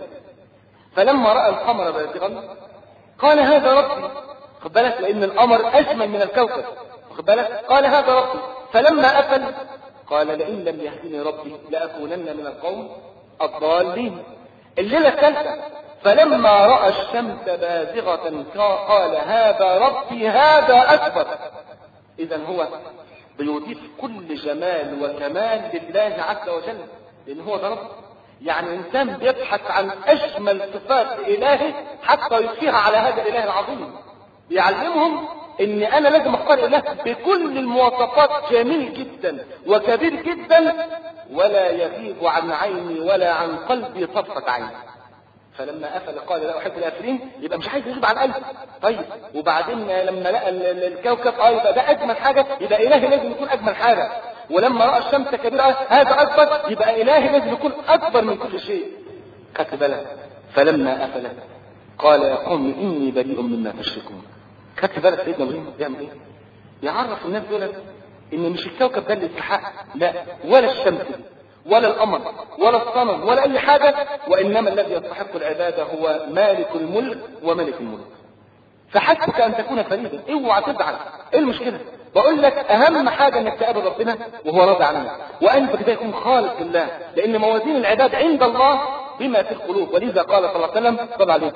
فلما رأى القمر بازغا قال هذا ربي. خد بالك؟ لأن القمر أجمل من الكوكب. خد بالك؟ قال هذا ربي. فلما أفل قال لئن لم يهدني ربي لأكونن من القوم الضالين. الليلة الثالثة فلما رأى الشمس بازغة قال هذا ربي هذا أكبر. إذن هو بيضيف كل جمال وكمال لله عز وجل لأن هو ده رب. يعني إنسان بيبحث عن أجمل صفات إلهه حتى يضيفها على هذا الإله العظيم. بيعلمهم إن أنا لازم أختار إله بكل المواصفات جميل جدا وكبير جدا ولا يغيب عن عيني ولا عن قلبي طرفة عين. فلما أفل قال لا أحب الآفلين يبقى مش عايز يغيب عن قلبي. طيب وبعدين لما لقى الكوكب آه يبقى ده أجمل حاجة، يبقى إلهي لازم يكون أجمل حاجة. ولما رأى الشمس كبيرة هذا أكبر، يبقى إلهي لازم يكون أكبر من كل شيء. خدت بالك؟ فلما أفل قال يا قوم إني بريء مما تشركون. خدت بالك سيدنا إبراهيم بيعمل إيه؟ يعرف الناس دول إن مش الكوكب ده اللي يستحق، لا، ولا الشمس ولا القمر ولا الصنم ولا أي حاجة، وإنما الذي يستحق العبادة هو مالك الملك وملك الملك. فحسبك أن تكون فريدا، اوعى تزعل، إيه المشكلة؟ بقول لك أهم حاجة إنك تقابل ربنا وهو راضي عنك، وقلبك ده يكون خالص لله، لأن موازين العباد عند الله بما في القلوب. ولذا قال صلى الله عليه وسلم صلى عليه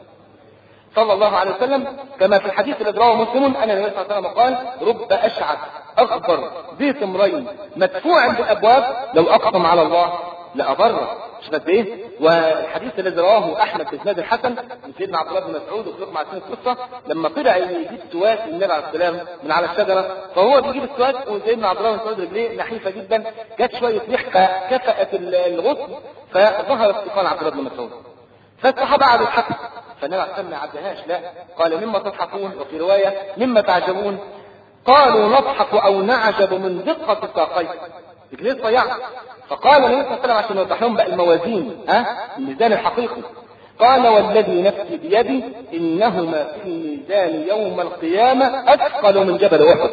صلى الله عليه وسلم كما في الحديث الذي رواه مسلم أن النبي صلى الله عليه وسلم قال: رب أشعث أغبر ذي ثمرين مدفوع بالأبواب لو أقسم على الله لأبره. مش قد ايه؟ والحديث الذي رواه احمد باسناد الحسن من سيدنا عبد الله بن مسعود وفي مع سنه القصه لما طلع يجيب سواك النبي عليه السلام من على الشجره، فهو بيجيب السواك وسيدنا عبد الله بن مسعود رجليه نحيفه جدا، جت شويه ريح كفأت الغصن فظهر استيقان عبد الله بن مسعود. فالصحابه قعدوا يضحكوا، فالنبي عليه السلام ما عدهاش، لا، قال: مما تضحكون؟ وفي روايه: مما تعجبون؟ قالوا: نضحك او نعجب من دقه ساقيه، رجليه صيعه. فقال النبي صلى الله عليه وسلم عشان يوضح لهم بقى الموازين، ها، الميزان الحقيقي، قال: والذي نفسي بيدي انهما في الميزان يوم القيامه اثقل من جبل احد.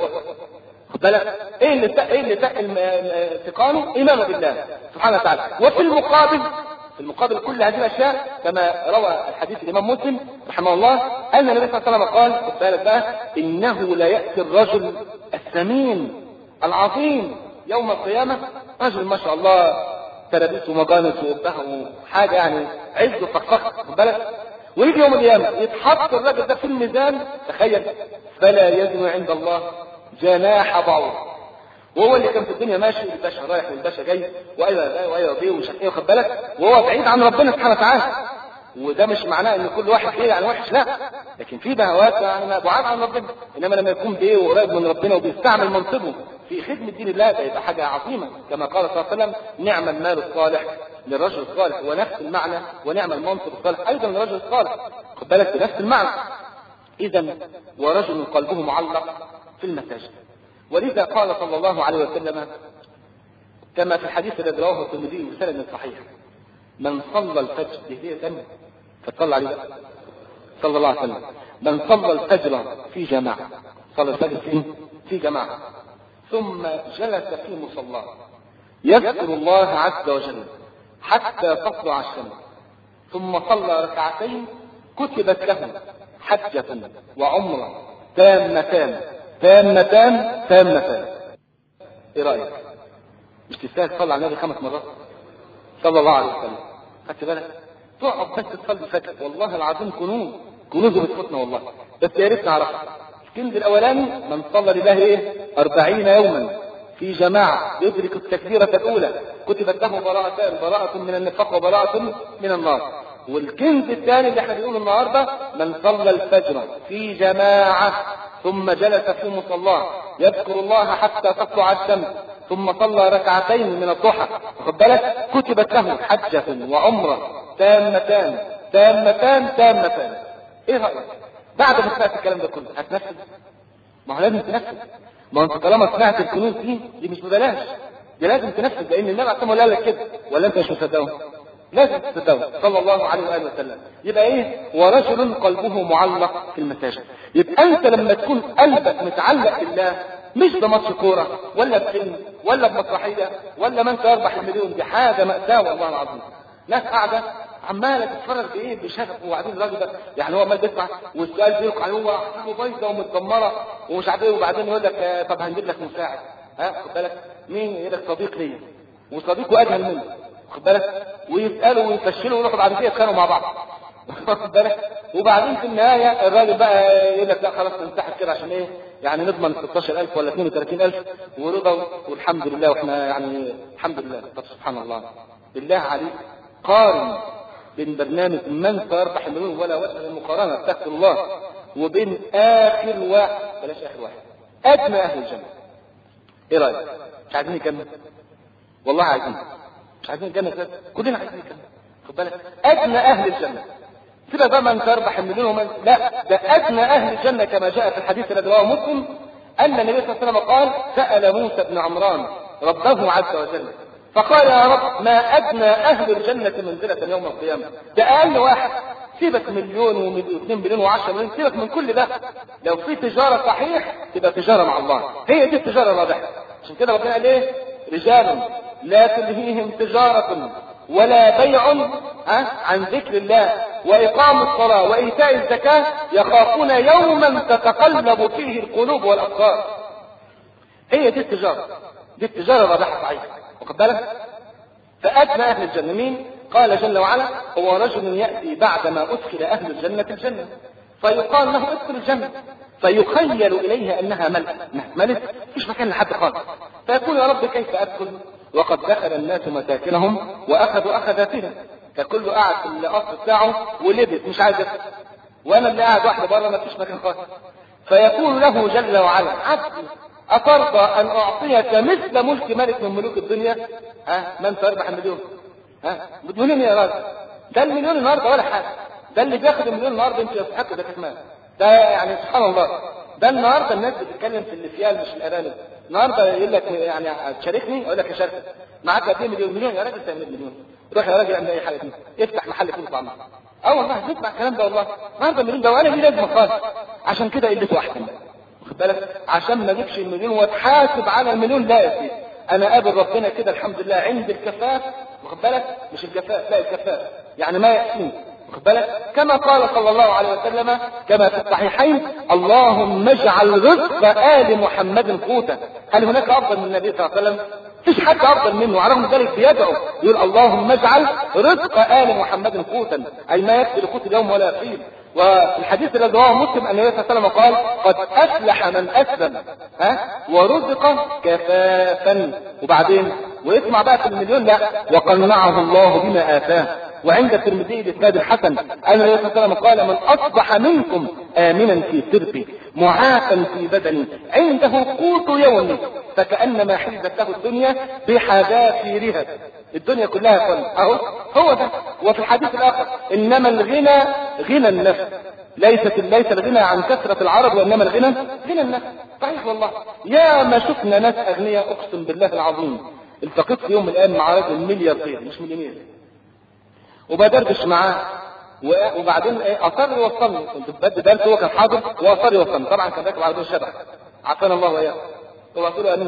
خد بالك ايه اللي تق... ايه اللي تقل ثقانه؟ ايمانه بالله سبحانه وتعالى. وفي المقابل في المقابل كل هذه الاشياء كما روى الحديث الامام مسلم رحمه الله ان النبي صلى الله عليه وسلم قال: خد بالك بقى، انه لا ياتي الرجل الثمين العظيم يوم القيامة، رجل ما شاء الله تلابيسه ومجانس وبه حاجة يعني عز وفخفخ، خد بالك، ويجي يوم القيامة يتحط الراجل ده في الميزان، تخيل، فلا يزن عند الله جناح بعوض. وهو اللي كان في الدنيا ماشي، الباشا رايح والباشا جاي وايوه وايوه بيه ومش ايه، واخد بالك، وهو بعيد عن ربنا سبحانه وتعالى. وده مش معناه ان كل واحد ايه يعني وحش، لا، لكن في بهوات يعني بعاد عن ربنا، انما لما يكون بيه وقريب من ربنا وبيستعمل منصبه في خدمة دين الله ده يبقى حاجة عظيمة، كما قال صلى الله عليه وسلم: نعم المال الصالح للرجل الصالح، ونفس المعنى ونعم المنصب الصالح ايضا للرجل الصالح، خد بالك، بنفس المعنى. اذا ورجل قلبه معلق في المساجد. ولذا قال صلى الله عليه وسلم كما في الحديث الذي رواه الترمذي بسند صحيح: من صلى الفجر ليلة، فصلى عليه صلى الله عليه وسلم: من صلى الفجر في جماعة، صلى الفجر في في جماعة، ثم جلس في مصلاه يذكر الله عز وجل حتى تطلع الشمس، ثم صلى ركعتين، كتبت له حجة وعمرة تامتان تامتان تامتان. ايه رأيك؟ مش تستاهل تصلي على النبي خمس مرات صلى الله عليه وسلم؟ خدت بالك؟ تقعد بس تصلي الفجر، والله العظيم كنوز كنوز بتفوتنا والله، بس يا ريت نعرفها. الكنز الاولاني: من صلى لله ايه؟ أربعين يوما في جماعة يدرك التكبيرة الأولى، كتبت له براءتان، براءة من النفاق وبراءة من النار. والكنز الثاني اللي احنا بنقوله النهارده: من صلى الفجر في جماعة ثم جلس في مصلاه يذكر الله حتى تطلع الشمس، ثم صلى ركعتين من الضحى، واخد بالك، كتبت له حجة وعمرة تامتان تامتان تامتان. ايه رأيك؟ بعد ما سمعت الكلام ده كله هتنفذ؟ ما هو لازم تنفذ، ما انت طالما سمعت الكنوز دي دي مش ببلاش، دي لازم تنفذ، لان النبي عليه الصلاه قال لك كده، ولا انت مش مصدقه؟ لازم تصدقه صلى الله عليه واله وسلم. يبقى ايه؟ ورجل قلبه معلق في المساجد. يبقى انت لما تكون قلبك متعلق بالله، مش بماتش كوره ولا بفيلم ولا بمسرحيه ولا من سيربح المليون، دي حاجه مأساة والله العظيم. ناس قاعده عماله تتفرج بايه بشغف، وبعدين الراجل ده يعني هو عمال بيسمع والسؤال بيقع هو حاجه بايظه ومتدمره ومش عارف ايه، وبعدين يقول لك آه طب هنجيب لك مساعد، ها خد بالك، مين يقول لك صديق ليا وصديقه اجهل منه، خد بالك، ويسالوا ويفشلوا ويروحوا بعد كده يتخانقوا مع بعض، خد بالك، وبعدين في النهايه الراجل بقى يقول لك لا خلاص ننسحب كده عشان ايه يعني نضمن ستاشر ألف ولا اثنين وثلاثين ألف ورضا والحمد لله، واحنا يعني الحمد لله. طب سبحان الله، بالله عليك قارن بين برنامج من سيربح المليون ولا وجه للمقارنه استغفر الله، وبين اخر واحد، بلاش اخر واحد، ادنى اهل الجنه. ايه رايك؟ مش عايزين نكمل؟ والله عايزين، مش عايزين نكمل، كلنا عايزين نكمل، خد بالك، ادنى اهل الجنه. كده بقى من سيربح المليون ومن لا، ده ادنى اهل الجنه كما جاء في الحديث الذي رواه مسلم ان النبي صلى الله عليه وسلم قال: سال موسى بن عمران ربه عز وجل فقال: يا رب، ما ادنى اهل الجنه منزله يوم القيامه؟ ده اقل واحد. سيبك مليون واثنين مليون وعشرة مليون، سيبك من كل ده. لو في تجارة صحيح تبقى تجارة مع الله، هي دي التجارة الرابحة. عشان كده ربنا قال ايه؟ رجال لا تلهيهم تجارة ولا بيع عن ذكر الله وإقام الصلاة وإيتاء الزكاة يخافون يوما تتقلب فيه القلوب والأبصار. هي دي التجارة، دي التجارة الرابحة صحيح. واخد بالك؟ فأدنى أهل الجنة مين؟ قال جل وعلا: هو رجل يأتي بعدما أدخل أهل الجنة الجنة فيقال له ادخل الجنة، فيخيل إليها أنها ملأ ملأ مفيش مكان لحد خالص، فيقول: يا رب كيف أدخل وقد دخل الناس مساكنهم وأخذوا أخذاتهم. فكله قاعد في القصر بتاعه ولبس مش عايز يدخل، وأنا اللي قاعد واحدة بره مفيش مكان خالص. فيقول له جل وعلا: عبدي أترضى أن أعطيك مثل ملك ملك من ملوك الدنيا؟ ها من تربح المليون؟ ها مليون يا راجل، ده المليون النهارده ولا حاجه، ده اللي بياخد المليون النهارده انت يستحق ده كمان. ده يعني سبحان الله، ده النهارده الناس بتتكلم في الافيال مش الارانب. النهارده يقول لك يعني تشاركني، اقول لك اشاركك. معاك قد ايه؟ مليون. مليون يا راجل، تعمل مليون، روح يا راجل اعمل اي حاجه فيه، افتح محل فول وطعميه. اه والله نسمع الكلام ده والله. النهارده المليون ده ولا ليه لازمه خالص. عشان كده قلته احسن، واخد بالك؟ عشان ما اجيبش المليون واتحاسب على المليون. لا يا سيدي، انا قابل ربنا كده الحمد لله عند الكفاف، واخد بالك؟ مش الكفاف، لا الكفاف يعني ما يحسن، واخد بالك؟ كما قال صلى الله عليه وسلم كما في الصحيحين: اللهم اجعل رزق آل محمد قوتا. هل هناك افضل من النبي صلى الله عليه وسلم؟ مفيش حد افضل منه، وعلى رغم ذلك بيدعو يقول: اللهم اجعل رزق آل محمد قوتا، اي ما يكفي لقوت اليوم ولا يقيل. والحديث الذي رواه مسلم ان النبي صلى الله عليه وسلم قال: قد افلح من اسلم ها ورزق كفافا. وبعدين ويسمع بقى في المليون: لا وقنعه الله بما اتاه. وعند الترمذي باسناد الحسن ان النبي صلى الله عليه وسلم قال: من اصبح منكم امنا في سربه معافا في بدنه عنده قوت يومه فكانما حيزت له الدنيا بحذافيرها. الدنيا كلها فن اهو هو ده. وفي الحديث الاخر: انما الغنى غنى النفس، ليست ليس الغنى عن كثرة العرب وانما الغنى غنى النفس. صحيح والله، يا ما شفنا ناس اغنياء اقسم بالله العظيم. التقيت في يوم من الايام مع راجل ملياردير مش مليونير، وبدردش معاه، وبعدين ايه اصر يوصلني، كنت بدي درس هو كان حاضر واصر يوصلني. طبعا كان راكب عربيه شبح، عافانا الله واياه. هو قلت له امين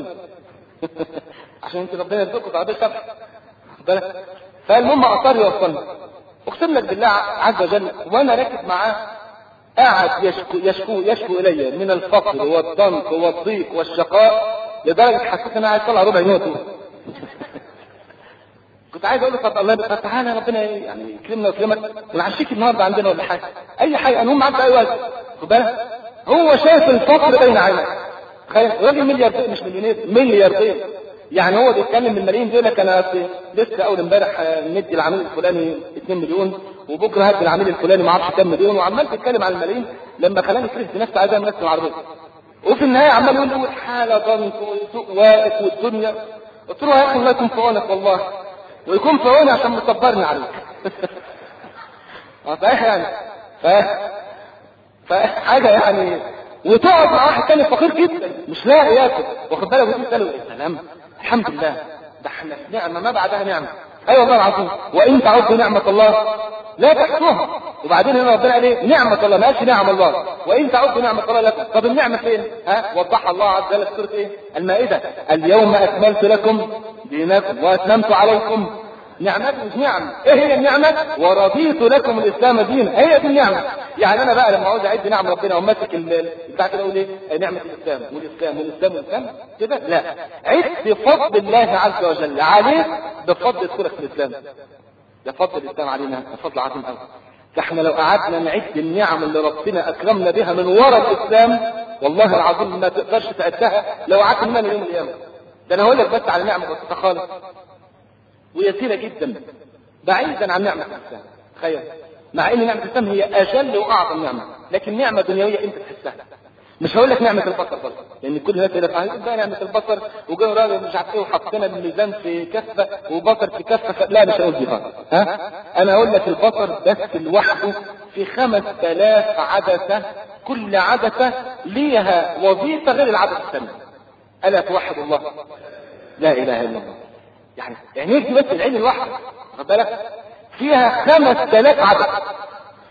عشان انت ربنا يرزقكم عربيه شبح، بالك؟ فالمهم اصر يوصلني، اقسم لك بالله عز وجل وانا راكب معاه قاعد يشكو يشكو يشكو الي من الفقر والضنك والضيق والشقاء، لدرجه حسيت ان انا عايز اطلع ربع جنيه كنت عايز اقول له: طب الله يبارك تعالى ربنا يعني يكرمنا ويكرمك ونعشيك النهارده عندنا ولا حاجه، اي حاجه المهم معاك اي وقت، خد بالك؟ هو شايف الفقر بين عينيه. تخيل راجل ملياردير مش مليونير، ملياردير. يعني هو بيتكلم بالملايين، بيقول لك: انا لسه اول امبارح ندي العميل الفلاني اتنين مليون، وبكره هدي العميل الفلاني ما اعرفش كام مليون، وعمال تتكلم عن الملايين لما خلاني كرهت نفسي عايز اعمل نفسي العربيه. وفي النهايه عمال يقول له: حاله ضنك وسوق واقف والدنيا. قلت له: يا اخي الله يكون في عونك والله، ويكون في عوني عشان مصبرني عليك. صحيح يعني ف... فحاجه يعني. وتقعد مع واحد تاني فقير جدا مش لاقي ياكل، واخد بالك؟ وتقول له: يا سلام الحمد لله، ده احنا في نعمه ما بعدها نعمه. ايوه والله العظيم، وان تعدوا نعمه الله لا تحصوها. وبعدين هنا ربنا قال ايه؟ نعمه الله، ما قالش نعم الله. وان تعدوا نعمه الله لكم. طب النعمه فين؟ ها وضحها الله عز وجل في سوره ايه؟ المائده: اليوم اكملت لكم دينكم واتممت عليكم نعمتي. مش نعم، ايه هي النعمه؟ ورضيت لكم الاسلام دينا. هي دي النعمه. يعني انا بقى لما عاوز اعد نعم ربنا وماسك بتاع كده اقول ايه؟ نعمه الاسلام والاسلام والاسلام والاسلام كده؟ لا، عد بفضل الله عز وجل عليك بفضل دخولك في الاسلام. ده فضل الاسلام علينا، ده فضل عظيم قوي. فاحنا لو قعدنا نعد النعم اللي ربنا اكرمنا بها من وراء الاسلام والله العظيم ما تقدرش تعدها لو قعدت منها من يوم القيامه. ده انا هقول لك بس على نعمه بسيطه خالص ويسيرة جدا بعيدا عن نعمة الإسلام. تخيل، مع ان نعمة الإسلام هي أجل وأعظم نعمة، لكن نعمة دنيوية أنت تحسها. مش هقول لك نعمة البصر بس، لأن كل الناس يقول لك ده نعمة البصر وجاي راجل مش عارف ايه وحطينا الميزان في كفة وبصر في كفة. لا مش هقول دي خالص. ها أنا أقول لك البصر بس لوحده في خمس آلاف عدسة، كل عدسة ليها وظيفة غير العدسة الثانية. ألا توحد الله؟ لا إله إلا الله. يعني يعني دي بس العين الواحدة، خد بالك؟ فيها خمس آلاف عدد،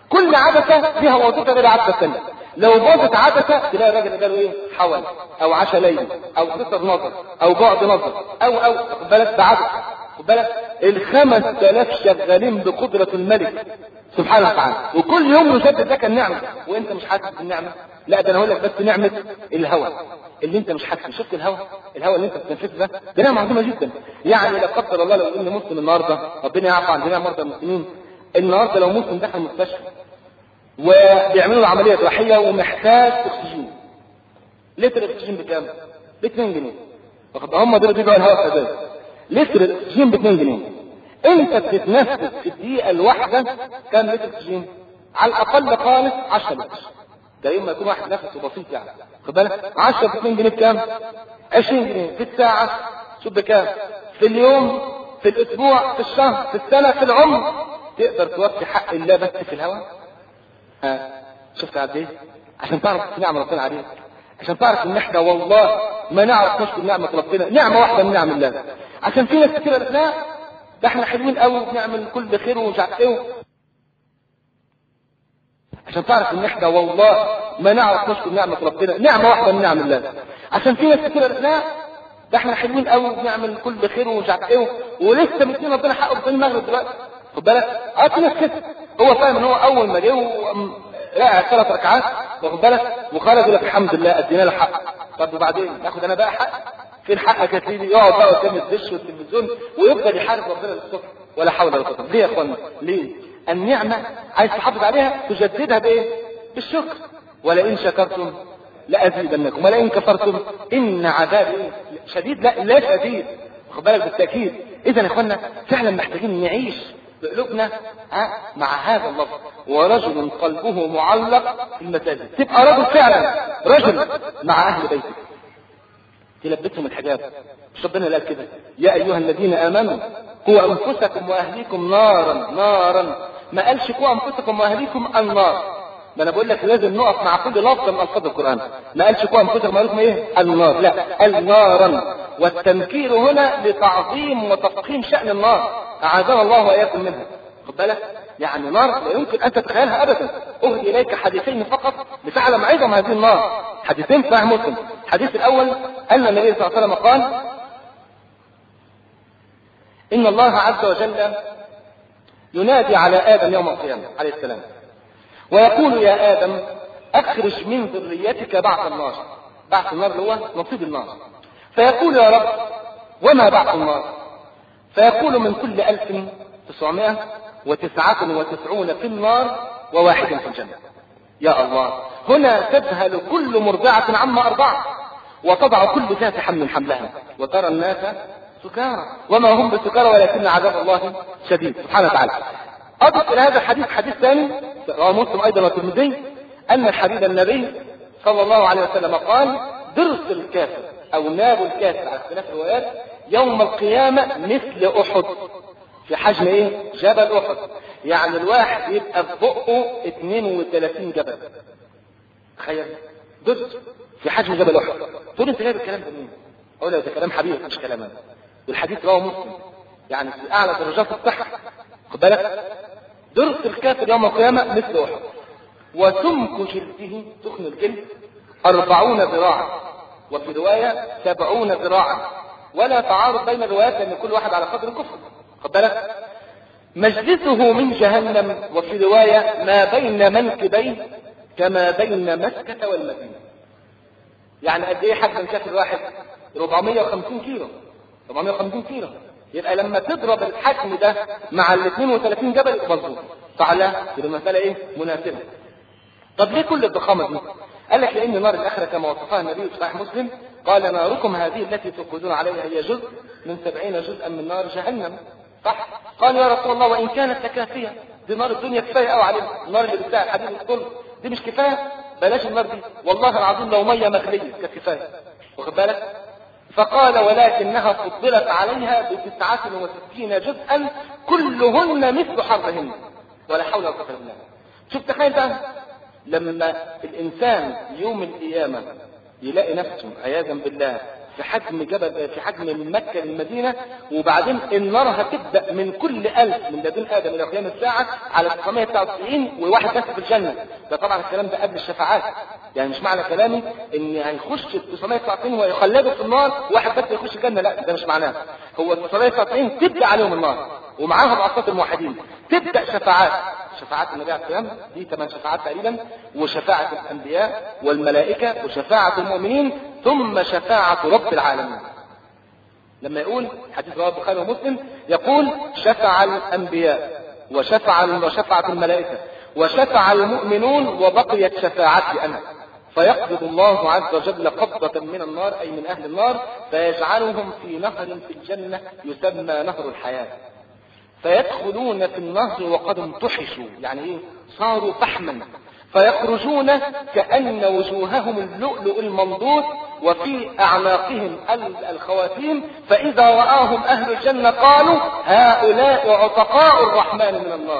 كل عدسه ليها وظيفه غير العدسه الثانيه. لو باظت عدسه تلاقي الراجل قال له ايه؟ حول او عشا ليل او قصر نظر او بعد نظر او او خد بالك بعدسه. خد بالك الخمس آلاف شغالين بقدره الملك سبحانه وتعالى، وكل يوم يجدد لك النعمه وانت مش حاسس بالنعمه. لا ده انا هقول لك بس نعمه الهواء اللي انت مش حاسس. شفت الهواء الهواء اللي انت بتنفسه ده ده نعمه عظيمه جدا. يعني لا قدر الله لو ان مسلم النهارده، ربنا يعفو عن جميع مرضى المسلمين، النهارده لو مسلم دخل المستشفى وبيعملوا له عمليه جراحيه ومحتاج اكسجين، لتر الاكسجين بكام؟ ب اتنين جنيه. واخد هم دول بيبيعوا الهواء كذلك. لتر الاكسجين ب اتنين جنيه. انت بتتنفس في الدقيقه الواحده كام لتر اكسجين؟ على الاقل خالص عشرة لتر. ده يوم ما يكون واحد نفسه بسيط يعني. خد بالك عشرة ب اتنين جنيه بكام؟ عشرين جنيه في الساعه. شوف بكام؟ في اليوم، في الاسبوع، في الشهر، في السنه، في العمر. تقدر توفي حق الله بس في الهواء؟ ها شفت قد ايه؟ عشان تعرف نعمه ربنا عليك، عشان تعرف ان احنا والله ما نعرف نشكر نعمه ربنا، نعمه واحده من نعم الله. عشان في ناس كتير لا ده احنا حلوين قوي وبنعمل كل خير ومش عارف ايه. عشان تعرف ان احنا والله ما نعرف نشكر نعمه ربنا، نعمه واحده من نعم الله. عشان في ناس كتير لا ده احنا حلوين قوي وبنعمل كل خير ومش عارف ايه، ولسه مدين ربنا حقه في المغرب دلوقتي. خد بالك اه في ناس كده هو فاهم ان هو اول ما جه رقع ثلاث ركعات واخد بالك وخرج يقول لك الحمد لله ادينا له حق. طب وبعدين ناخد انا بقى حق؟ فين حقك يا سيدي؟ يقعد بقى قدام الدش والتلفزيون ويفضل يحارب ربنا للصبح ولا حول ولا قوه. ليه يا اخوانا؟ ليه؟ النعمه عايز تحافظ عليها تجددها بايه؟ بالشكر. ولئن شكرتم لازيدنكم ولئن كفرتم ان عذابي شديد. لا لا شديد، خد بالك بالتاكيد. اذا يا اخوانا فعلا محتاجين نعيش بقلوبنا مع هذا اللفظ، ورجل قلبه معلق في المساجد. تبقى رجل فعلا رجل مع اهل بيتك تلبسهم الحجاب. مش ربنا قال كده يا ايها الذين امنوا قوا انفسكم واهليكم نارا نارا؟ ما قالش قوا انفسكم واهليكم النار. ما انا بقول لك لازم نقف مع كل لفظ من الفاظ القران. ما قالش قوا انفسكم واهليكم ايه؟ النار، لا قال نارا. والتنكير هنا لتعظيم وتفخيم شأن النار، أعاذنا الله وإياكم منها. خد بالك يعني نار لا يمكن أن تتخيلها أبدا. أهدي إليك حديثين فقط لتعلم عظم هذه النار. حديثين صحيح مسلم. الحديث الأول أن النبي صلى الله عليه وسلم قال إن الله عز وجل ينادي على آدم يوم القيامة عليه السلام ويقول يا آدم أخرج من ذريتك بعث النار. بعث النار اللي هو نصيب النار. فيقول يا رب وما بعث النار؟ فيقول من كل ألف تسعمائة وتسعة وتسعون في النار وواحد في الجنة. يا الله، هنا تذهل كل مرضعة عما أرضعت وتضع كل ذات حمل حملها وترى الناس سكارى وما هم بسكارى ولكن عذاب الله شديد سبحانه وتعالى. أضف إلى هذا الحديث حديث ثاني رواه مسلم أيضا والترمذي أن الحبيب النبي صلى الله عليه وسلم قال ضرس الكافر أو ناب الكافر على اختلاف الروايات يوم القيامة مثل أحد، في حجم إيه؟ جبل أحد. يعني الواحد يبقى في بقه اثنين وثلاثين جبل. تخيل ضد في حجم جبل أحد. تقول أنت جايب الكلام ده منين؟ أقول له ده كلام حبيبي مش كلام أنا. والحديث رواه مسلم يعني في أعلى درجات الصحة. خد بالك ضرس الكافر يوم القيامة مثل أحد وسمك جلده تخن الجلد أربعون ذراعا وفي رواية سبعون ذراعا ولا تعارض بين الروايات لأن كل واحد على قدر الكفر. خد بالك مجلسه من جهنم وفي رواية ما بين منكبيه كما بين مكة والمدينة. يعني قد ايه حجم الكافر الواحد؟ أربعمائة وخمسين كيلو. أربعمائة وخمسين كيلو. يبقى لما تضرب الحجم ده مع ال اثنين وثلاثين جبل يبقى مظبوط. فعلا يبقى المسألة ايه؟ مناسبة. طب ليه كل الضخامة دي؟ قال لك لأن نار الآخرة كما وصفها النبي في صحيح مسلم قال ناركم هذه التي توقدون عليها هي جزء من سبعين جزءا من نار جهنم. صح؟ قال يا رسول الله وإن كانت لكافية، دي نار الدنيا كفاية قوي علينا، النار اللي بتاع الحديد والصلب دي مش كفاية، بلاش النار دي، والله العظيم لو مية مغلية كانت كفاية. واخد بالك؟ فقال ولكنها فضلت عليها بتسعة وستين جزءا كلهن مثل حرهن ولا حول ولا قوة الا بالله. شوف تخيل بقى لما الإنسان يوم القيامة يلاقي نفسه عياذا بالله في حجم جبل، في حجم من مكة للمدينة، وبعدين النار هتبدأ من كل ألف من لدن آدم إلى قيام الساعة على تسعمائة وتسعة وتسعين وواحد بس في الجنة. ده طبعا الكلام ده قبل الشفاعات، يعني مش معنى كلامي إن هيخش تسعمائة وتسعة وتسعين ويخلدوا في النار واحد بس يخش الجنة، لا ده مش معناه. هو تسعمائة وتسعة وتسعين تبدأ عليهم النار ومعاهم أصوات الموحدين، تبدأ شفاعات، شفاعات النبي عليه السلام دي ثمان شفاعات تقريبا، وشفاعة الأنبياء والملائكة وشفاعة المؤمنين، ثم شفاعة رب العالمين. لما يقول حديث رواه البخاري ومسلم يقول شفع الأنبياء وشفع وشفعت الملائكة وشفع المؤمنون وبقيت شفاعتي أنا، فيقبض الله عز وجل قبضة من النار أي من أهل النار فيجعلهم في نهر في الجنة يسمى نهر الحياة، فيدخلون في النهر وقد انطحشوا، يعني ايه؟ صاروا فحما، فيخرجون كأن وجوههم اللؤلؤ المنضود وفي أعناقهم الخواتيم، فإذا رآهم أهل الجنة قالوا هؤلاء عتقاء الرحمن من النار،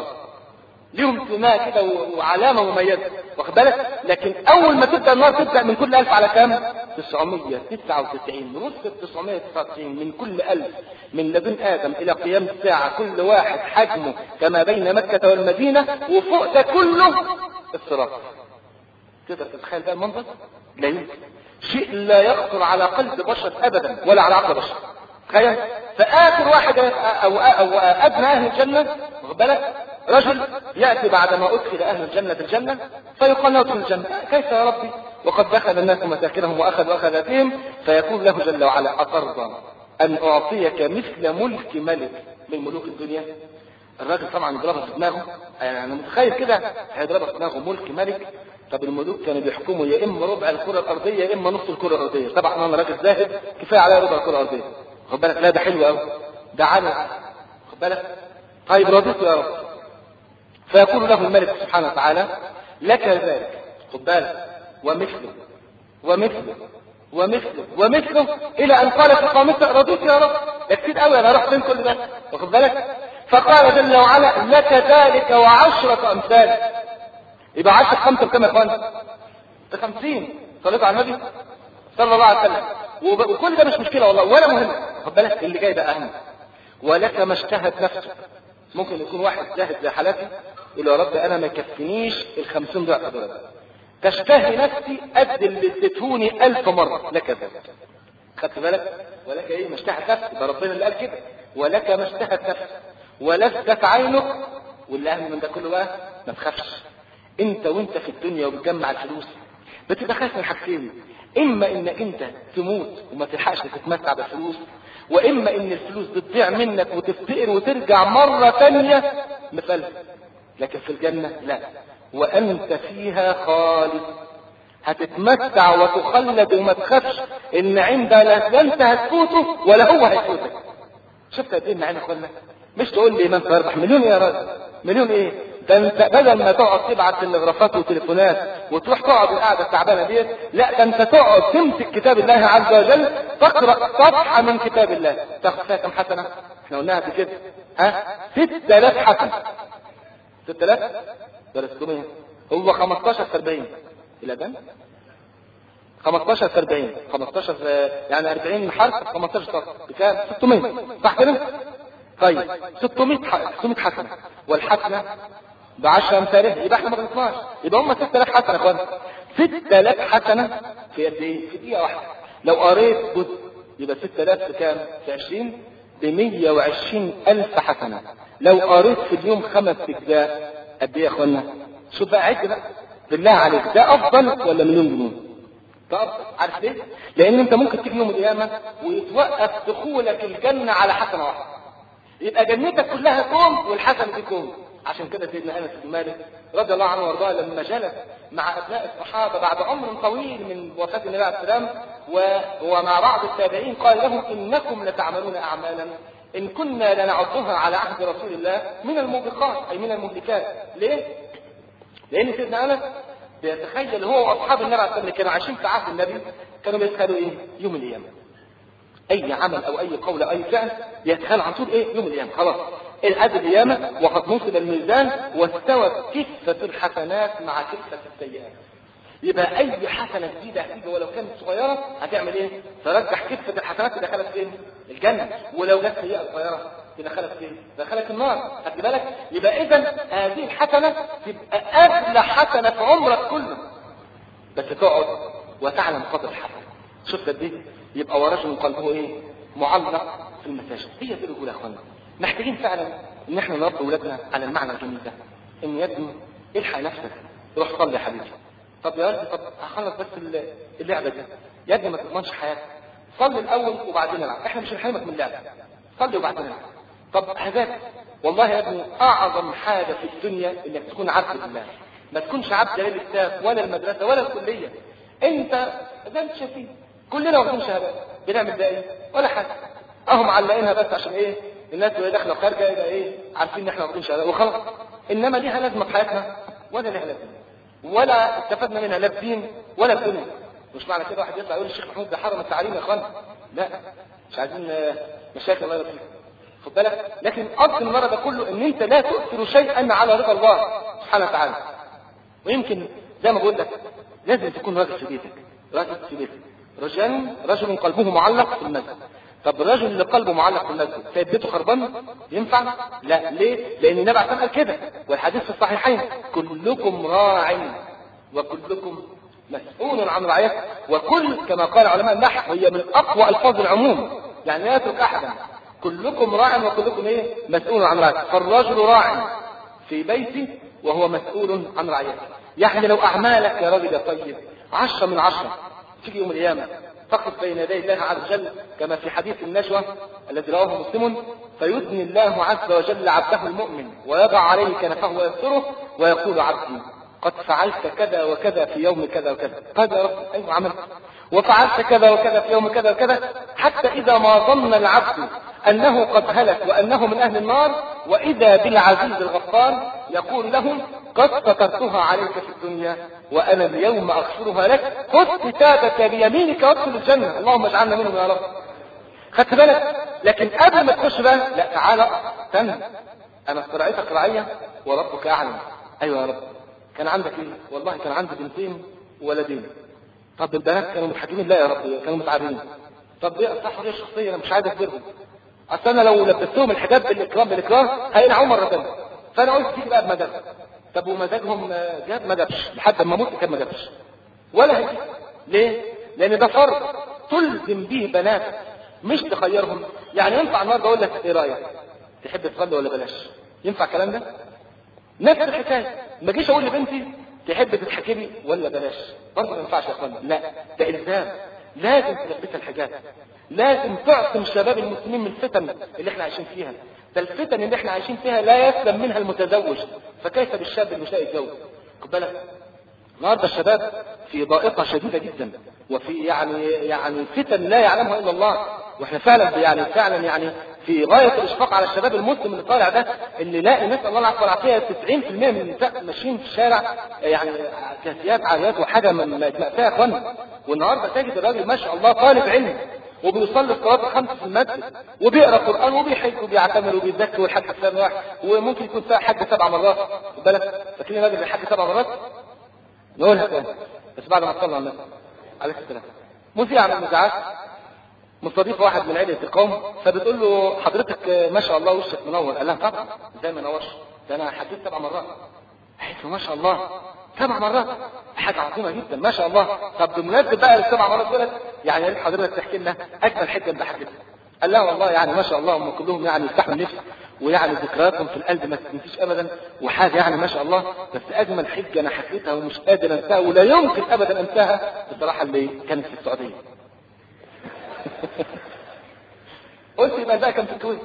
لهم سماء كده وعلامة مميزة، واخد بالك؟ لكن أول ما تبدأ النار تبدأ من كل ألف على كام؟ تسعمائة وتسعة وتسعين، نص تسعمائة وتسعة وتسعين من كل ألف من لدن آدم إلى قيام الساعة، كل واحد حجمه كما بين مكة والمدينة، وفوق ده كله الصراط. تقدر تتخيل بقى المنظر؟ لا يمكن، شيء لا يخطر على قلب بشر أبدا ولا على عقل بشر. تخيل فآخر واحد أو, أو أدنى أهل الجنة، واخد بالك؟ رجل يأتي بعدما أدخل أهل الجنة الجنة فيقال له ادخل الجنة، كيف يا ربي وقد دخل الناس مساكنهم وأخذوا أخذاتهم، فيقول له جل وعلا أترضى أن أعطيك مثل ملك ملك من ملوك الدنيا؟ الراجل طبعا يضربها في دماغه، يعني أنا متخيل كده هيضربها في دماغه ملك ملك. طب الملوك كانوا بيحكموا يا إما ربع الكرة الأرضية يا إما نص الكرة الأرضية، طبعا أنا راجل زاهد كفاية عليا ربع الكرة الأرضية، خد بالك؟ لا ده حلو قوي، ده عالي، خد بالك؟ طيب رضيت يا رب. فيقول له الملك سبحانه وتعالى لك ذلك، خد بالك، ومثله ومثله ومثله ومثله الى ان قال في قامته رضيت يا رب، ده كتير قوي انا رحت فين كل ده، واخد بالك؟ فقال جل وعلا لك ذلك وعشرة امثال، يبقى عشرة خمسة بكم يا اخوان؟ بخمسين. صليتوا على النبي صلى الله عليه وسلم، وكل ده مش مشكله والله ولا مهم، خد بالك؟ اللي جاي ده اهم. ولك ما اشتهت نفسك. ممكن يكون واحد زاهد زي حالتي يقول يا رب انا ما يكفينيش الخمسين ضعف دول، تشتهي نفسي قد اللي اديتهوني ألف مرة، لك ذلك. خدت بالك؟ ولك ايه؟ ما اشتهت نفسي، ده ربنا اللي قال كده، ولك ما اشتهت نفسي ولذت عينك. واللي اهم من ده كله بقى ما تخافش، انت وانت في الدنيا وبتجمع الفلوس بتبقى خايف من حاجتين، اما انك انت تموت وما تلحقش تتمتع بالفلوس، واما ان الفلوس بتضيع منك وتفتقر وترجع مرة ثانية مثل. لكن في الجنة لا، وانت فيها خالد، هتتمتع وتخلد وما تخافش ان عند لا انت هتفوته ولا هو هيفوتك. شفت قد ايه النعيم يا اخوانا؟ مش تقول لي من يربح مليون يا راجل، مليون ايه ده؟ انت بدل ما تقعد تبعت تلغرافات وتليفونات وتروح تقعد القعده التعبانه ديت، لا ده انت تقعد تمسك كتاب الله عز وجل تقرا صفحه من كتاب الله تاخد فيها كم حسنه؟ احنا قلناها في كده، ها؟ ستة آلاف حسنه. ستة آلاف ده ستمائة، هو خمستاشر في أربعين الى ده خمستاشر في أربعين، خمستاشر يعني أربعين حرف، خمستاشر سطر بكام؟ ستمائة، صح كده؟ طيب ستمائة حسنه، والحسنه بعشرة امثالها، يبقى احنا ما غلطناش، يبقى هم ستة آلاف حسنه يا اخوان. ستة آلاف حسنه في قد ايه؟ في دقيقه واحده. لو قريت جزء يبقى ستة آلاف بكام؟ في عشرين ب مائة وعشرين ألف حسنه. لو قريت في اليوم خمس اجزاء قد ايه يا اخوانا؟ شوف بقى عد بقى بالله عليك، ده افضل ولا مليون جنيه؟ ده افضل. عارف ليه؟ لان انت ممكن تيجي يوم القيامه ويتوقف دخولك الجنه على حسنه واحده، يبقى جنتك كلها كوم والحسنه دي كوم. عشان كده سيدنا انس بن مالك رضي الله عنه وارضاه لما جلس مع ابناء الصحابه بعد عمر طويل من وفاه النبي عليه السلام ومع بعض التابعين قال لهم انكم لتعملون اعمالا ان كنا لنعدها على عهد رسول الله من الموبقات اي من المهلكات. ليه؟ لان سيدنا انس بيتخيل هو واصحاب النبي عليه السلام كانوا عايشين في عهد النبي كانوا بيتخيلوا ايه؟ يوم القيامه اي عمل او اي قول او اي فعل يتخيل عن طول ايه؟ يوم القيامه. خلاص الأدب القيامة وقد نصب الميزان واستوت كفة الحسنات مع كفة السيئات. يبقى اي حسنه جديده هتيجي ولو كانت صغيره هتعمل ايه؟ ترجح كفه الحسنات تدخلك فين؟ الجنه. ولو جت سيئه صغيره تدخلك فين؟ تدخلك النار. خدت بالك؟ يبقى اذا هذه الحسنه تبقى اغلى حسنه في عمرك كله، بس تقعد وتعلم قدر الحسنه. شفت قد ايه؟ يبقى ورجل قلبه ايه؟ معلق في المساجد. هي دي الرجوله يا اخوانا. محتاجين فعلا ان احنا نربي اولادنا على المعنى الجميل ده، ان يا ابني الحق نفسك، روح صلي يا حبيبي. طب يا ولد، طب هخلص بس اللعبه دي. يا ابني ما تضمنش حياتك، صلي الاول وبعدين العب. احنا مش هنحرمك من اللعبه، صلي وبعدين العب. طب حاجات والله يا ابني اعظم حاجه في الدنيا انك تكون عبد لله، ما تكونش عبد للكتاب ولا المدرسه ولا الكليه. انت زي انت شايفين كلنا واخدين شهادات، بنعمل ده ايه؟ ولا حاجه، اهو معلقينها بس عشان ايه؟ الناس اللي داخله وخارجه يبقى ايه؟ عارفين ان احنا واخدين شهادات وخلاص. انما ليها لازمه في حياتنا ولا ليها لازمه؟ ولا استفدنا منها لا بدين ولا بدنيا. مش معنى كده واحد يطلع يقول الشيخ محمود ده حرم التعليم يا اخوان، لا، مش عايزين مشاكل الله يرضيك، خد بالك. لكن اصل المرة ده كله ان انت لا تؤثر شيئا على رضا الله سبحانه وتعالى. ويمكن زي ما بقول لك لازم تكون راجل في بيتك، راجل في بيتك. رجل رجل قلبه معلق في المسجد. طب الرجل اللي قلبه معلق في المسجد سايب بيته خربان ينفع؟ لا. ليه؟ لان النبي عليه الصلاه والسلام قال كده، والحديث في الصحيحين: كلكم راع وكلكم مسؤول عن رعيته. وكل كما قال علماء النحو هي من اقوى الفاظ العموم، يعني لا يترك احدا. كلكم راع وكلكم ايه؟ مسؤول عن رعيته. فالرجل راع في بيته وهو مسؤول عن رعيته. يعني لو اعمالك يا راجل يا طيب عشرة من عشرة، تيجي يوم القيامه تقف بين يدي الله عز وجل كما في حديث النجوى الذي رواه مسلم: فيدني الله عز وجل عبده المؤمن ويضع عليه كنفه ويستره ويقول: عبدي قد فعلت كذا وكذا في يوم كذا وكذا. قال: يا رب ايوه عملت، وفعلت كذا وكذا في يوم كذا وكذا. حتى اذا ما ظن العبد انه قد هلك وانه من اهل النار، واذا بالعزيز الغفار يقول له: قد سترتها عليك في الدنيا وانا اليوم اغفرها لك، خذ كتابك بيمينك وادخل الجنه، اللهم اجعلنا منهم يا رب. خدت بالك؟ لكن قبل ما تخش بقى لا، تعالى استنى، انا استرعيتك رعيه وربك اعلم. ايوه يا رب. كان عندك ايه؟ والله كان عندي بنتين وولدين. طب البنات كانوا متحكمين؟ لا يا رب، كانوا متعبين. طب دي اصح حريه شخصيه، انا مش عايز اكبرهم، اصل انا لو لبستهم الحجاب بالاكرام بالاكرام هينعوا مره ثانيه. فانا قلت تيجي بقى بمزاج. طب ومزاجهم جاب؟ ما جابش، لحد ما اموت كان ما جابش ولا هيجي. ليه؟ لان ده فرض تلزم به بناتك، مش تخيرهم. يعني ينفع النهارده اقول لك ايه رايك؟ تحب تصلي ولا بلاش؟ ينفع الكلام ده؟ نفس الحكايه، ما جيش اقول لبنتي تحب تتحكمي ولا بلاش، برضه ما ينفعش يا اخوانا. لا، ده الزام، لازم تلبسها الحجاب، لازم تعصم شباب المسلمين من الفتن اللي احنا عايشين فيها. ده الفتن اللي احنا عايشين فيها لا يسلم منها المتزوج، فكيف بالشاب اللي مش لاقي يتجوز؟ خد بالك، النهارده الشباب في ضائقه شديده جدا، وفي يعني يعني فتن لا يعلمها الا الله. واحنا فعلا يعني فعلا يعني في غايه الاشفاق على الشباب المسلم اللي طالع ده، اللي لاقي نسال الله العفو والعافيه تسعين بالمئة من النساء ماشيين في الشارع يعني كاسيات عاريات وحاجه من مأساة يا اخوانا. والنهارده تجد الراجل ما شاء الله طالب علم وبيصلي الصلاه الخمس في المسجد وبيقرا قران وبيحج وبيعتمر وبيذكر والحج سنه واحد، وممكن يكون فيها حج سبع مرات. خد بالك، فاكرين الراجل اللي حج سبع مرات؟ نقولها تاني بس بعد ما تصلى على النبي عليه السلام. مذيع من المذيعات مستضيف واحد من عيله القوم، فبتقول له: حضرتك ما شاء الله وشك منور. قال لها: طبعا، ازاي ما نورش؟ ده انا حجيت سبع مرات. قالت له: ما شاء الله سبع مرات، حاجه عظيمه جدا ما شاء الله. طب بمناسبه بقى السبع مرات دولت، يعني يا ريت حضرتك تحكي لنا اجمل حته انت حكيتها. قال لها: والله يعني ما شاء الله هم كلهم يعني يفتحوا النفس، ويعني ذكرياتهم في القلب ما تنسيش ابدا، وحاجه يعني ما شاء الله. بس اجمل حجه انا حكيتها ومش قادر انساها ولا يمكن ابدا انساها بصراحه اللي كانت في السعوديه. قلت يبقى ده كان في الكويت.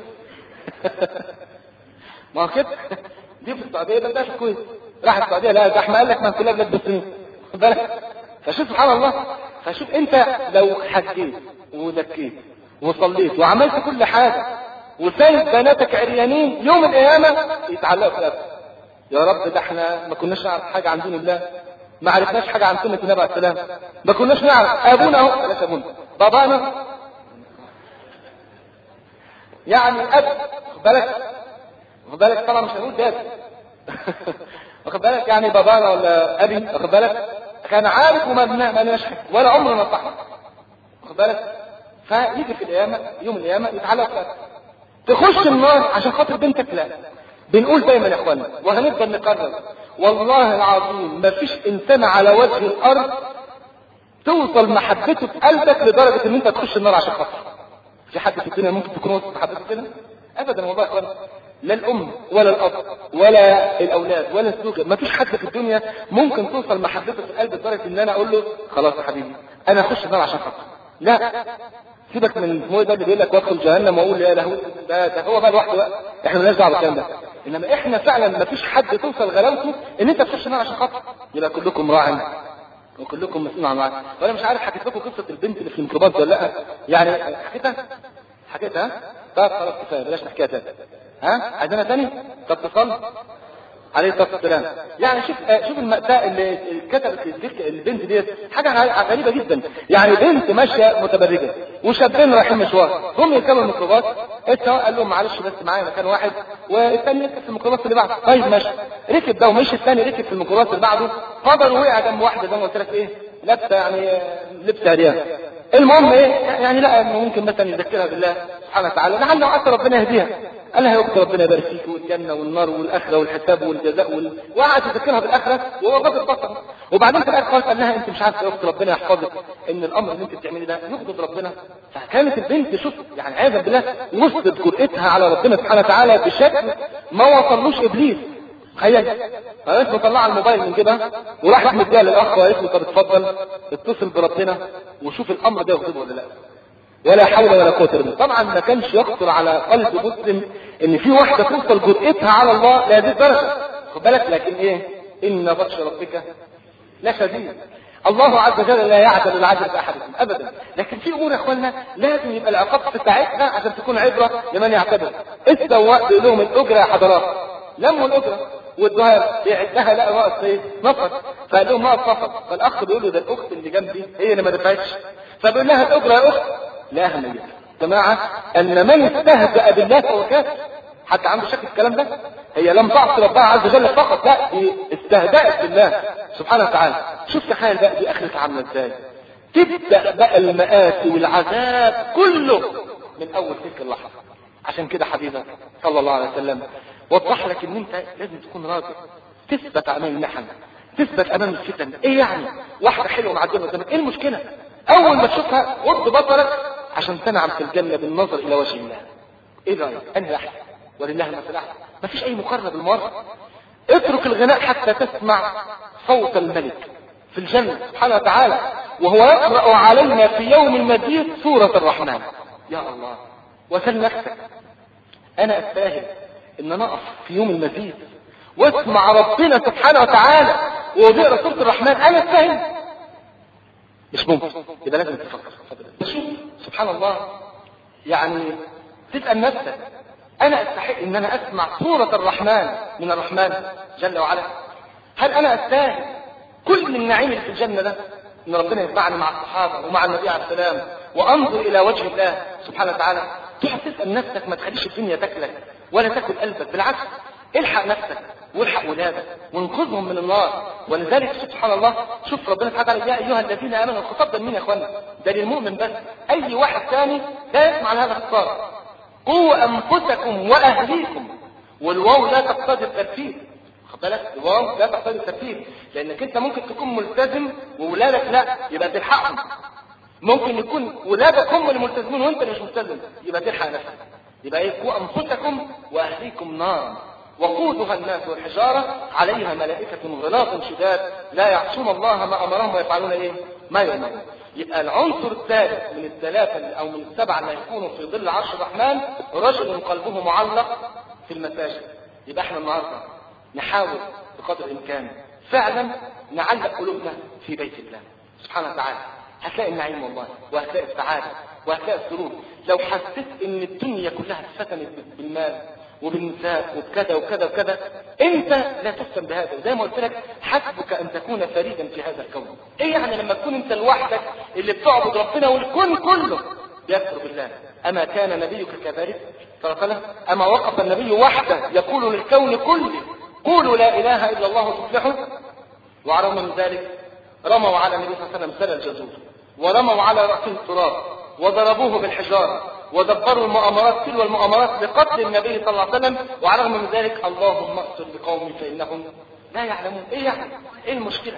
ما هو كده، دي في السعوديه يبقى ده في الكويت. راح السعوديه لا زحمه، قال لك ما كلها بلاد مسلمين. خد بالك، فشوف سبحان الله. فشوف انت لو حجيت وزكيت وصليت وعملت كل حاجه وسايب بناتك عريانين، يوم القيامه يتعلقوا في الارض: يا رب ده احنا ما كناش نعرف حاجه عن دين الله، ما عرفناش حاجه عن سنه النبي عليه السلام، ما كناش نعرف. ابونا اهو، بلاش ابونا، بابانا يعني اب. خد بالك، خد بالك طبعا مش هنقول داد. واخد بالك، يعني بابانا ولا ابي، واخد بالك، كان عارف وما ما نشحت ولا عمره نصحه، واخد بالك؟ فيجي في القيامه يوم القيامه يتعلق تخش النار عشان خاطر بنتك. لا، بنقول دايما يا اخوانا وهنفضل نكرر، والله العظيم ما فيش انسان على وجه الارض توصل محبته في قلبك لدرجه ان انت تخش النار عشان خاطر. في حد في الدنيا ممكن تكون وصل محبته كده؟ ابدا والله يا اخوانا. لا الام ولا الاب ولا الاولاد ولا الزوجه، ما فيش حد في الدنيا ممكن توصل محبته في القلب لدرجه ان انا اقول له خلاص يا حبيبي انا اخش النار عشان خاطر. لا، سيبك من هو ده اللي بيقول لك وادخل جهنم واقول يا لهوي، ده, ده هو بقى لوحده بقى، احنا مالناش دعوه بالكلام ده. انما احنا فعلا ما فيش حد توصل غلاوته ان انت تخش النار عشان خاطر. يبقى كلكم راع وكلكم مسؤول عن رعاية. وانا مش عارف حكيت لكم قصه البنت اللي في الميكروباص ولا لا؟ يعني حكيتها؟ حكيتها؟ طب خلاص كفايه بلاش نحكيها تاني. ها؟ عايزينها تاني؟ طب تصل عليه الصلاه والسلام. يعني شوف شوف المأساة اللي كتبت البنت ديت، حاجه غريبه جدا. يعني بنت ماشيه متبرجه وشابين رايحين مشوار، هم يركبوا الميكروباص، السواق قال لهم معلش بس معايا مكان واحد، والثاني يركب في الميكروباص اللي بعده. طيب ماشي، ركب ده ومشي الثاني ركب في الميكروباص اللي بعده، فضل وقع جنب واحده زي ما قلت لك ايه، لابسه يعني لبس عريان. المهم ايه يعني، لا ممكن مثلا يذكرها بالله سبحانه وتعالى لعل وعسى ربنا يهديها. قال لها يا اختي ربنا يبارك فيك والجنه والنار والاخره والحساب والجزاء وال... وقعد يذكرها بالاخره وهو غضب بصره. وبعدين في الاخر قال لها انت مش عارفه يا اختي ربنا يحفظك ان الامر اللي انت بتعمليه ده يغضب ربنا. فكانت البنت شوف يعني عياذا بالله وصلت جرأتها على ربنا سبحانه وتعالى بشكل ما وصلوش ابليس. تخيل، قالت له طلع الموبايل من جيبها وراحت مديها للاخ وقالت له طب اتفضل اتصل بربنا وشوف الامر ده يغضبه ولا لا. ولا حول ولا قوه الا بالله. طبعا ما كانش يخطر على قلب مسلم ان في واحده توصل جرأتها على الله لهذه الدرجه، خد بالك. لكن ايه، ان بطش ربك لا شديد. الله عز وجل لا يعدل العدل باحدكم ابدا. لكن في امور يا اخوانا لازم يبقى العقاب في ساعتها عشان تكون عبره لمن يعتبر. السواق بيقول لهم الاجره يا حضرات، لموا الاجره وادوها بيعدها لقى ناقص ايه؟ نفر، فقال لهم ناقص نفر. فالاخ بيقول له ده الاخت اللي جنبي هي اللي ما دفعتش، فبيقول لها الاجره يا اخت لا أهمية. جماعة أن من استهزأ بالله فهو كافر. حتى عنده شك في الكلام ده. هي لم تعصي ربها عز وجل فقط، لا دي استهزأت بالله سبحانه وتعالى. شوف تخيل بقى دي آخرتها عاملة ازاي. تبدأ بقى المآسي والعذاب كله من أول تلك اللحظة. عشان كده حبيبك صلى الله عليه وسلم وضح لك ان انت لازم تكون راجل، تثبت امام المحن، تثبت امام الفتن. ايه يعني واحدة حلوة معدية قدامك، ايه المشكلة؟ اول ما تشوفها غض بصرك عشان تنعم في الجنة بالنظر الى وجه الله. ايه رأيك؟ انهي احسن؟ ولله المثل الاعلى. مفيش اي مقارنة بالمرة. اترك الغناء حتى تسمع صوت الملك في الجنة سبحانه وتعالى وهو يقرأ علينا في يوم المزيد سورة الرحمن. يا الله، وسل نفسك انا استاهل ان انا اقف في يوم المزيد واسمع ربنا سبحانه وتعالى وهو بيقرأ سورة الرحمن؟ انا استاهل؟ مش ممكن. يبقى لازم تفكر. شوف سبحان الله، يعني تسأل نفسك انا استحق ان انا اسمع سورة الرحمن من الرحمن جل وعلا؟ هل انا استاهل كل النعيم اللي في الجنة ده، ان ربنا ينفعني مع الصحابة ومع النبي عليه السلام وانظر الى وجه الله سبحانه وتعالى؟ تقعد تسأل نفسك، ما تخليش الدنيا تاكلك ولا تاكل قلبك، بالعكس الحق نفسك والحق ولادك وانقذهم من النار. ولذلك سبحان الله شوف ربنا سبحانه وتعالى يا ايها الذين امنوا. الخطاب ده لمين يا اخوانا؟ ده للمؤمن بس. اي واحد ثاني لا يسمع هذا الخطاب. قوا انفسكم واهليكم، والواو لا تقتضي الترتيب. خد بالك، الواو لا تقتضي الترتيب، لانك انت ممكن تكون ملتزم وولادك لا، يبقى تلحقهم. ممكن يكون ولادك هم اللي ملتزمين وانت اللي مش ملتزم، يبقى تلحق نفسك. يبقى ايه؟ قوا انفسكم واهليكم نارا وقودها الناس والحجارة عليها ملائكة غلاظ شداد لا يعصون الله ما أمرهم ويفعلون إيه؟ ما يؤمرون. يبقى العنصر الثالث من الثلاثة أو من السبعة اللي يكونوا في ظل عرش الرحمن رجل قلبه معلق في المساجد. يبقى احنا النهارده نحاول بقدر الإمكان فعلا نعلق قلوبنا في بيت الله سبحانه وتعالى. هتلاقي النعيم والله، وهتلاقي السعادة، وهتلاقي السرور. لو حسيت ان الدنيا كلها اتفتنت بالمال وبالنساء وبكذا وكذا وكذا، انت لا تفتن بهذا. زي ما قلت لك حسبك ان تكون فريدا في هذا الكون. ايه يعني لما تكون انت لوحدك اللي بتعبد ربنا والكون كله يكفر بالله؟ اما كان نبيك كذلك؟ فقال اما وقف النبي وحده يقول للكون كله قولوا لا اله الا الله تفلحوا؟ وعلى من ذلك رموا على النبي صلى الله عليه وسلم سل الجزور، ورموا على رأسه التراب، وضربوه بالحجارة، ودبروا المؤامرات تلو المؤامرات لقتل النبي صلى الله عليه وسلم، وعلى الرغم من ذلك اللهم اغفر لقومي فإنهم لا يعلمون. ايه يعني؟ ايه المشكلة؟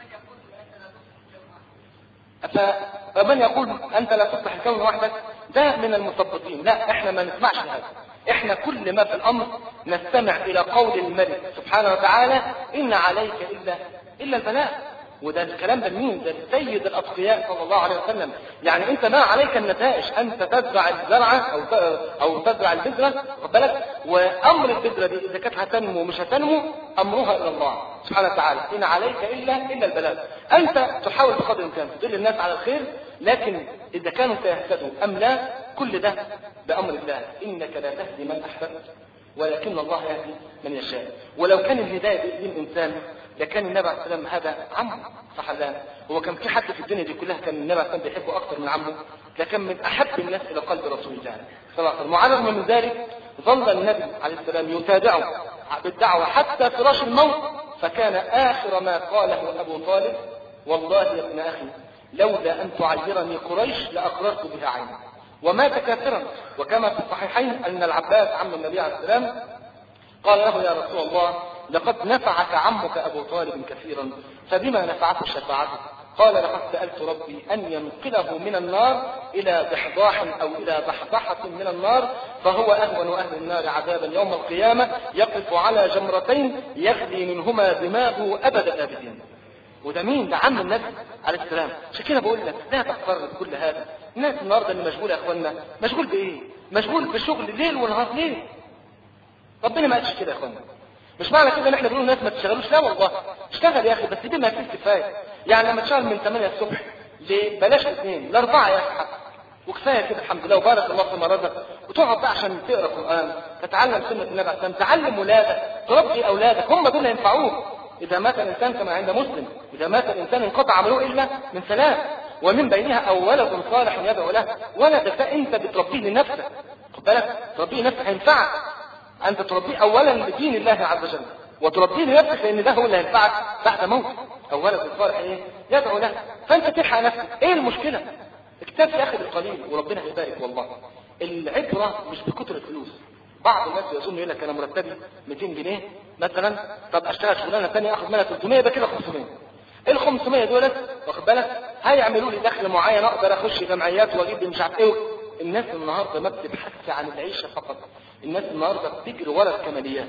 فمن يقول انت لا تصلح الكون وحدك ده من المثبطين. لا، احنا ما نسمعش هذا. احنا كل ما في الامر نستمع الى قول الملك سبحانه وتعالى ان عليك الا الا البلاء. وده الكلام ده مين؟ ده سيد الاتقياء صلى الله عليه وسلم. يعني انت ما عليك النتائج، انت تزرع الزرعه او او تزرع البذره، خد بالك، وامر البذره دي اذا كانت هتنمو مش هتنمو امرها الى الله سبحانه وتعالى. ان عليك الا الا البلاء. انت تحاول بقدر الامكان تدل الناس على الخير، لكن اذا كانوا سيهتدوا ام لا كل ده بامر الله. انك لا تهدي من احببت ولكن الله يهدي من يشاء. ولو كان الهدايه بايدين الانسان لكان النبي عليه السلام هذا عمه، صح ولا لا؟ هو كان في حد في الدنيا دي كلها كان النبي عليه السلام بيحبه اكثر من عمه؟ لكن من احب الناس الى قلب رسول الله صلى الله عليه وسلم. وعلى الرغم من ذلك ظل النبي عليه السلام يتابعه بالدعوه حتى فراش الموت. فكان اخر ما قاله ابو طالب: والله يا ابن اخي لولا ان تعيرني قريش لاقررت بها عيني. ومات كافرا. وكما في الصحيحين ان العباس عم النبي عليه السلام قال له: يا رسول الله لقد نفعك عمك ابو طالب كثيرا فبما نفعته شفاعته؟ قال: لقد سألت ربي ان ينقله من النار الى ضحضاح او الى ضحضحة من النار، فهو اهون اهل النار عذابا يوم القيامة، يقف على جمرتين يغلي منهما دماغه ابد الابدين. وده مين؟ ده عم النبي عليه السلام. عشان كده بقول لك لا تغتر بكل هذا. الناس النهارده اللي مشغوله يا اخوانا مشغول بايه؟ مشغول بشغل ليل ونهار. ليه؟ ربنا ما قالش كده يا اخوانا. مش معنى كده ان احنا بنقول الناس ما تشتغلوش، لا والله اشتغل يا اخي، بس دي ما فيش كفايه. يعني لما تشتغل من ثمانية الصبح بلاش اثنين لاربعه يا اخي وكفايه كده الحمد لله وبارك الله فيما رزقك، وتقعد بقى عشان تقرا قران، تتعلم سنه النبي عليه السلام، تعلم ولادك، تربي اولادك، هم دول اللي ينفعوك. اذا مات الانسان كما عند مسلم: اذا مات الانسان انقطع عمله الا من ثلاث ومن بينها او ولد صالح يدعو له. ولدك ده انت بتربيه لنفسك، خد بالك، تربيه لنفسك هينفعك. انت تربيه اولا لدين الله عز وجل، وتربيه لنفسك لان ده هو اللي هينفعك بعد موتك. او ولد صالح ايه يدعو له. فانت تلحق نفسك. ايه المشكله؟ اكتفي يا اخي بالقليل وربنا هيبارك. والله العبره مش بكتر الفلوس. بعض الناس يظن يقول لك انا مرتبي مئتين جنيه مثلا، طب اشتغل شغلانه ثانيه اخذ منها ثلاثمية يبقى كده خمسمية. ال خمسمية دولت واخد بالك هيعملوا لي دخل معين اقدر اخش جمعيات واجيب مش عارف ايه. الناس النهارده ما بتبحث عن العيشه فقط، الناس النهارده بتجري ورا الكماليات،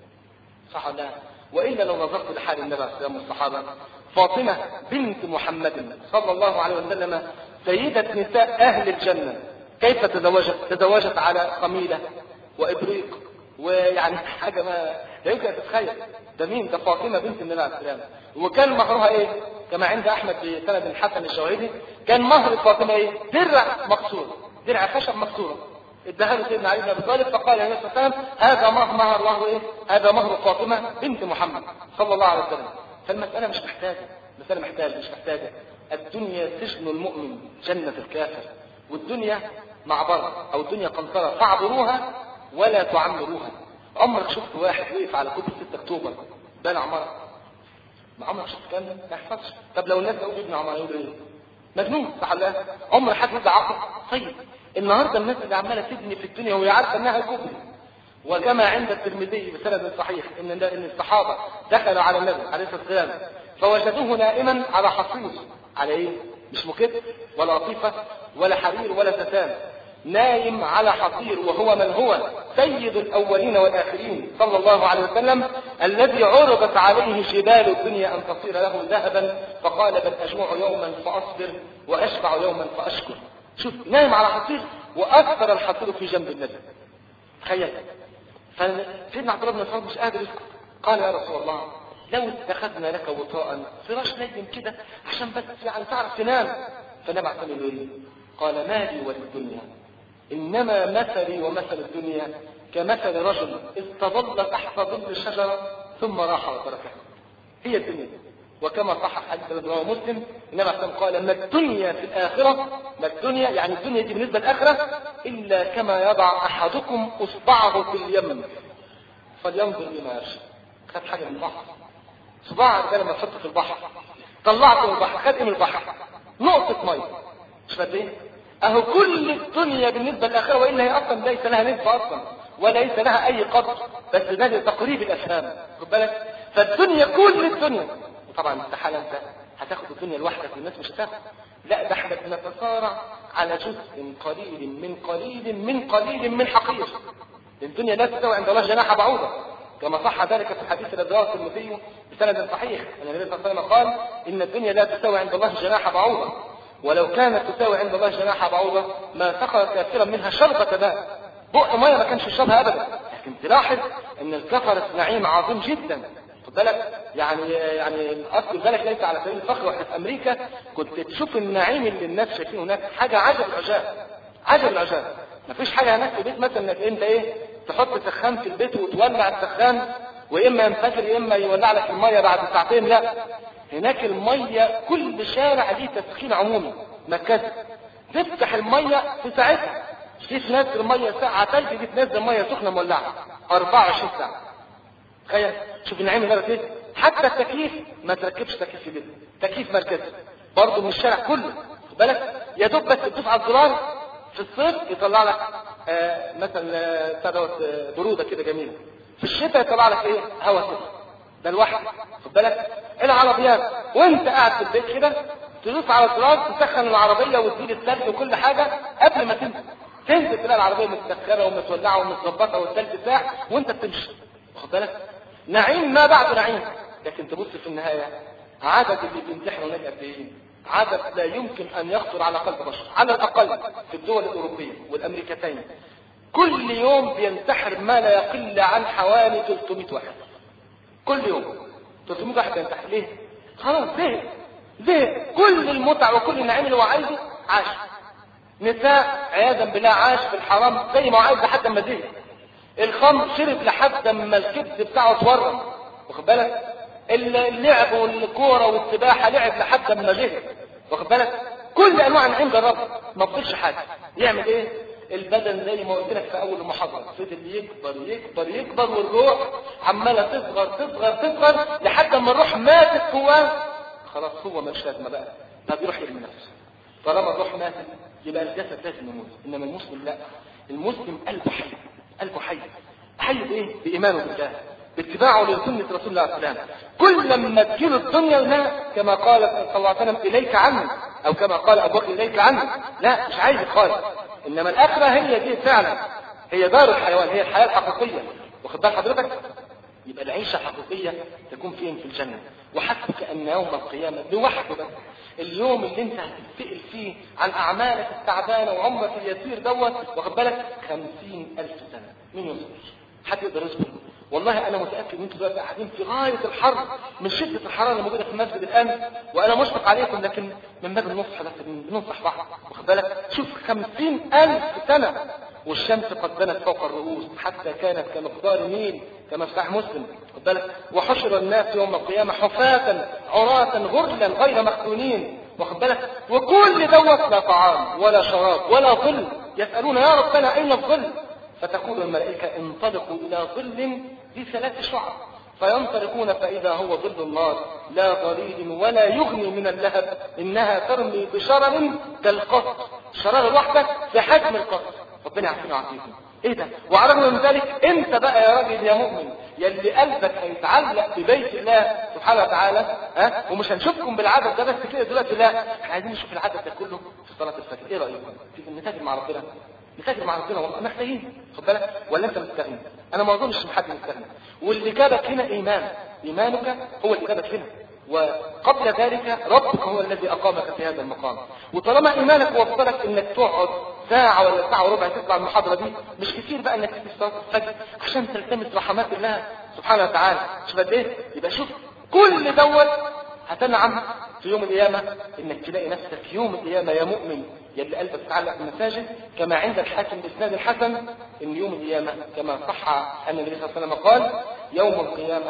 صح ولا لا؟ والا لو نظرت لحال النبي عليه الصلاه والصحابه، فاطمه بنت محمد صلى الله عليه وسلم سيده نساء اهل الجنه، كيف تزوجت؟ تزوجت على قميله وابريق، ويعني حاجه ما لا يمكن تتخيل. ده مين؟ ده فاطمه بنت النبي عليه السلام. وكان مهرها ايه؟ كما عند احمد في سند الحسن الشواهدي كان مهر فاطمه ايه؟ درع مكسور، درع خشب مكسوره، اداها له سيدنا علي بن ابي طالب، فقال النبي صلى الله عليه وسلم: هذا مهر مهر الله ايه؟ هذا مهر فاطمه بنت محمد صلى الله عليه وسلم. فالمساله مش محتاجه، المساله محتاجه مش محتاجه. الدنيا سجن المؤمن جنه الكافر، والدنيا معبره او الدنيا قنطره فاعبروها ولا تعمروها. عمرك شفت واحد وقف على كوبري ستة اكتوبر بنى عماره؟ ما عمرك شفت كلام ما يحصلش. طب لو الناس قالوا ابن عماره يقولوا ايه؟ مجنون، صح ولا لا؟ عمر حد يبقى عقل؟ طيب النهارده الناس اللي عماله تبني في الدنيا وهي عارفه انها كوبري. وكما عند الترمذي بسند صحيح ان ان الصحابه دخلوا على النبي عليه الصلاه والسلام فوجدوه نائما على حصير، على ايه؟ مش مكتب ولا قطيفه ولا حرير ولا ستان، نايم على حصير. وهو من هو؟ سيد الاولين والاخرين صلى الله عليه وسلم، الذي عرضت عليه جبال الدنيا ان تصير له ذهبا فقال: بل اجوع يوما فاصبر واشبع يوما فاشكر. شوف، نايم على حصير واكثر الحصير في جنب النبي. تخيل. فسيدنا عبد الله بن مسعود مش قادر يسكت، قال: يا رسول الله لو اتخذنا لك وطاء فراش نايم كده عشان بس يعني تعرف تنام. فالنبي عليه الصلاه والسلام قال: مالي وللدنيا، انما مثلي ومثل الدنيا كمثل رجل استظل تحت ظل الشجره ثم راح وتركها. هي الدنيا. وكما صح حديث رواه مسلم النبي عليه الصلاه والسلام قال: ما الدنيا في الاخره، ما الدنيا يعني الدنيا دي بالنسبه للاخره الا كما يضع احدكم اصبعه في اليم فلينظر بما يشاء. خد حاجه من البحر، صباعك ده لما تحطه في البحر طلعته من البحر، خد ايه من البحر؟ نقطة مية. مش قد ايه؟ اهو كل الدنيا بالنسبة للآخرة، وإلا هي أصلا ليس لها نسبة أصلا وليس لها أي قدر، بس ده لتقريب الأفهام، خد بالك؟ فالدنيا كل الدنيا، وطبعا استحالة أنت هتاخد الدنيا لوحدك والناس مش هتاخد، لا ده احنا بنتصارع على جزء قليل من قليل من قليل من حقير. الدنيا لا تساوي عند الله جناح بعوضة، كما صح ذلك في الحديث الذي رواه الترمذي بسند صحيح ان النبي صلى الله عليه وسلم قال ان الدنيا لا تساوي عند الله جناح بعوضة، ولو كانت تساوي عند الله جناح بعوضة ما سقى كافرا منها شربة ماء، بق ميه ما كانش يشربها ابدا. لكن تلاحظ ان الكفر نعيم عظيم جدا، خد بالك؟ يعني يعني اصل ذلك ليس على سبيل الفخر، واحنا في امريكا كنت تشوف النعيم اللي الناس شايفينه هناك حاجه عجب العجاب، عجب العجاب. مفيش حاجه هناك في البيت مثلا انك انت ايه تحط سخان في البيت وتولع السخان واما ينفجر يا اما يولع لك الميه بعد ساعتين، لا هناك الميه كل شارع ليه تسخين عمومي مركزي، تفتح الميه في ساعتها في تنزل ميه ساعه ثلج، دي تنزل ميه سخنه مولعه أربعة وعشرين ساعه. تخيل شوف النعيم اللي ايه. حتى التكييف ما تركبش تكييف في بيتك، تكييف مركزي برضه من الشارع كله، خد بالك؟ يا دوب بس تدوس على الزرار في الصيف يطلع لك آه مثلا آه بروده كده جميله، في الشتاء يطلع لك ايه؟ هواء سخن. ده الواحد خد بالك؟ العربيات وانت قاعد في البيت كده تدوس على الزرار تسخن العربيه وتزيد الثلج وكل حاجه قبل ما تنزل، تنزل تلاقي العربيه متسخره ومتولعه ومتظبطه والثلج ساعه وانت بتمشي، واخد بالك؟ نعيم ما بعد نعيم. لكن تبص في النهايه عدد اللي بيمتحنوا هناك قد ايه؟ عدد لا يمكن ان يخطر على قلب بشر، على الاقل في الدول الاوروبيه والامريكتين كل يوم بينتحر ما لا يقل عن حوالي ثلاثمائة واحد. كل يوم ثلاثمائة واحد بينتحر. ليه؟ خلاص زهق زهق، كل المتع وكل النعيم اللي هو عايزه عاش. نساء عياذا بالله عاش في الحرام زي ما هو عايز لحد ما زهق. الخمر شرب لحد ما الكبد بتاعه اتورم، واخد بالك؟ اللعب والكوره والسباحه لعب لحد ما زهق، واخد بالك؟ كل انواع النعيم جربها ما فضلش حاجه. يعمل ايه؟ البدن زي ما قلت لك في اول المحاضره فضل يكبر يكبر يكبر، والروح عماله تصغر تصغر تصغر لحد ما الروح ماتت جواه. خلاص هو مش لازمه بقى، طب يروح يرمي نفسه. طالما الروح ماتت يبقى الجسد لازم يموت، انما المسلم لا، المسلم قلبه حي، قلبه حي. حي بايه؟ بايمانه بالله، باتباعه لسنه رسول الله صلى الله عليه وسلم. كل لما تجيله الدنيا لا، كما قال صلى الله عليه وسلم اليك عني، او كما قال ابو بكر اليك عني، لا مش عايز خالص. انما الاخره هي دي فعلا، هي دار الحيوان، هي الحياه الحقيقيه، واخد بال حضرتك؟ يبقى العيشه الحقيقيه تكون فين؟ في الجنه. وحسبك ان يوم القيامه لوحده بس، اليوم اللي انت هتتسأل فيه عن اعمالك التعبانه وعمرك اليسير دوت، واخد بالك؟ خمسين الف سنه. مين يصبر؟ حد يقدر يصبر؟ والله انا متاكد ان انتوا دلوقتي قاعدين في غايه الحر من شده الحراره اللي موجوده في المسجد الان، وانا مشفق عليكم، لكن من باب النصح بس بننصح بعض، واخد بالك؟ شوف خمسين الف سنه والشمس قد بنت فوق الرؤوس حتى كانت كمقدار ميل كما في صحيح مسلم، واخد بالك؟ وحشر الناس يوم القيامه حفاة عراة غرلا غير مختونين، واخد بالك؟ وكل دوت لا طعام ولا شراب ولا ظل، يسالون يا ربنا اين الظل؟ فتقول الملائكة انطلقوا إلى ظل ذي ثلاث شعب، فينطلقون فإذا هو ظل النار لا ضريد ولا يغني من اللهب، إنها ترمي بشرر كالقصر، شرار الوحدة في حجم القصر. ربنا يعافينا ويعافيكم. ايه ده؟ وعلى الرغم من ذلك انت بقى يا راجل يا مؤمن يلي قلبك هيتعلق ببيت الله سبحانه وتعالى، ها، ومش هنشوفكم بالعدد ده بس كده دلوقتي، لا احنا عايزين نشوف العدد ده كله في صلاة الفجر. ايه رأيكم؟ تيجي نتاجر مع ربنا؟ نتاجر مع ربنا والله محتاجين، خد بالك؟ ولا انت مستغني؟ انا ما اظنش ان حد مستغني، واللي جابك هنا ايمان، ايمانك هو اللي جابك هنا، وقبل ذلك ربك هو الذي اقامك في هذا المقام. وطالما ايمانك وصلك انك تقعد ساعة ولا ساعة وربع تطلع المحاضرة دي، مش كتير بقى انك تيجي صلاة الفجر عشان تلتمس رحمات الله سبحانه وتعالى. شوف قد ايه؟ يبقى شوف كل دوت هتنعم في يوم القيامة انك تلاقي نفسك يوم القيامة يا مؤمن يلي قلبك تتعلق بالمساجد، كما عند الحاكم بإسناد الحسن ان يوم القيامة كما صح ان النبي صلى الله عليه وسلم قال يوم القيامة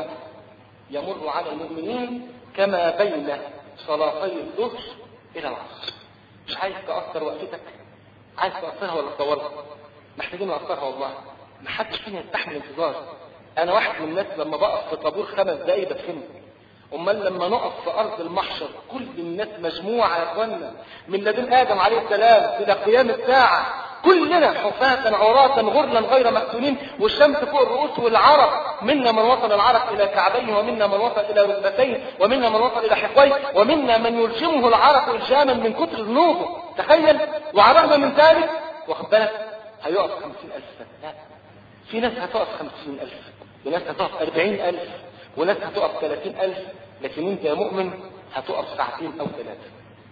يمر على المؤمنين كما بين صلاتي الظهر الى العصر. مش عايز تأثر وقفتك؟ عايز تأثرها ولا تصورها؟ محتاجين نأثرها والله. محدش فينا يستحمل انتظار. انا واحد من الناس لما بقف في طابور خمس دقايق بتخنق، امال لما نقف في ارض المحشر كل الناس مجموعه يا اخوانا من لدن ادم عليه السلام الى قيام الساعه، كلنا حفاة عراة غرلا غير مفتونين، والشمس فوق الرؤوس والعرق، منا من وصل العرق الى كعبيه، ومنا من وصل الى ركبتيه، ومنا من وصل الى حقويه، ومنا من يلجمه العرق الجاما من كتر ذنوبه. تخيل. وعرفنا من ذلك واخد بالك هيقف خمسين ألف سنة. لا، في ناس هتقف خمسين ألف، وناس هتقف أربعين ألف، وناس هتقف ثلاثين ألف، لكن انت يا مؤمن هتقف ساعتين او ثلاثة.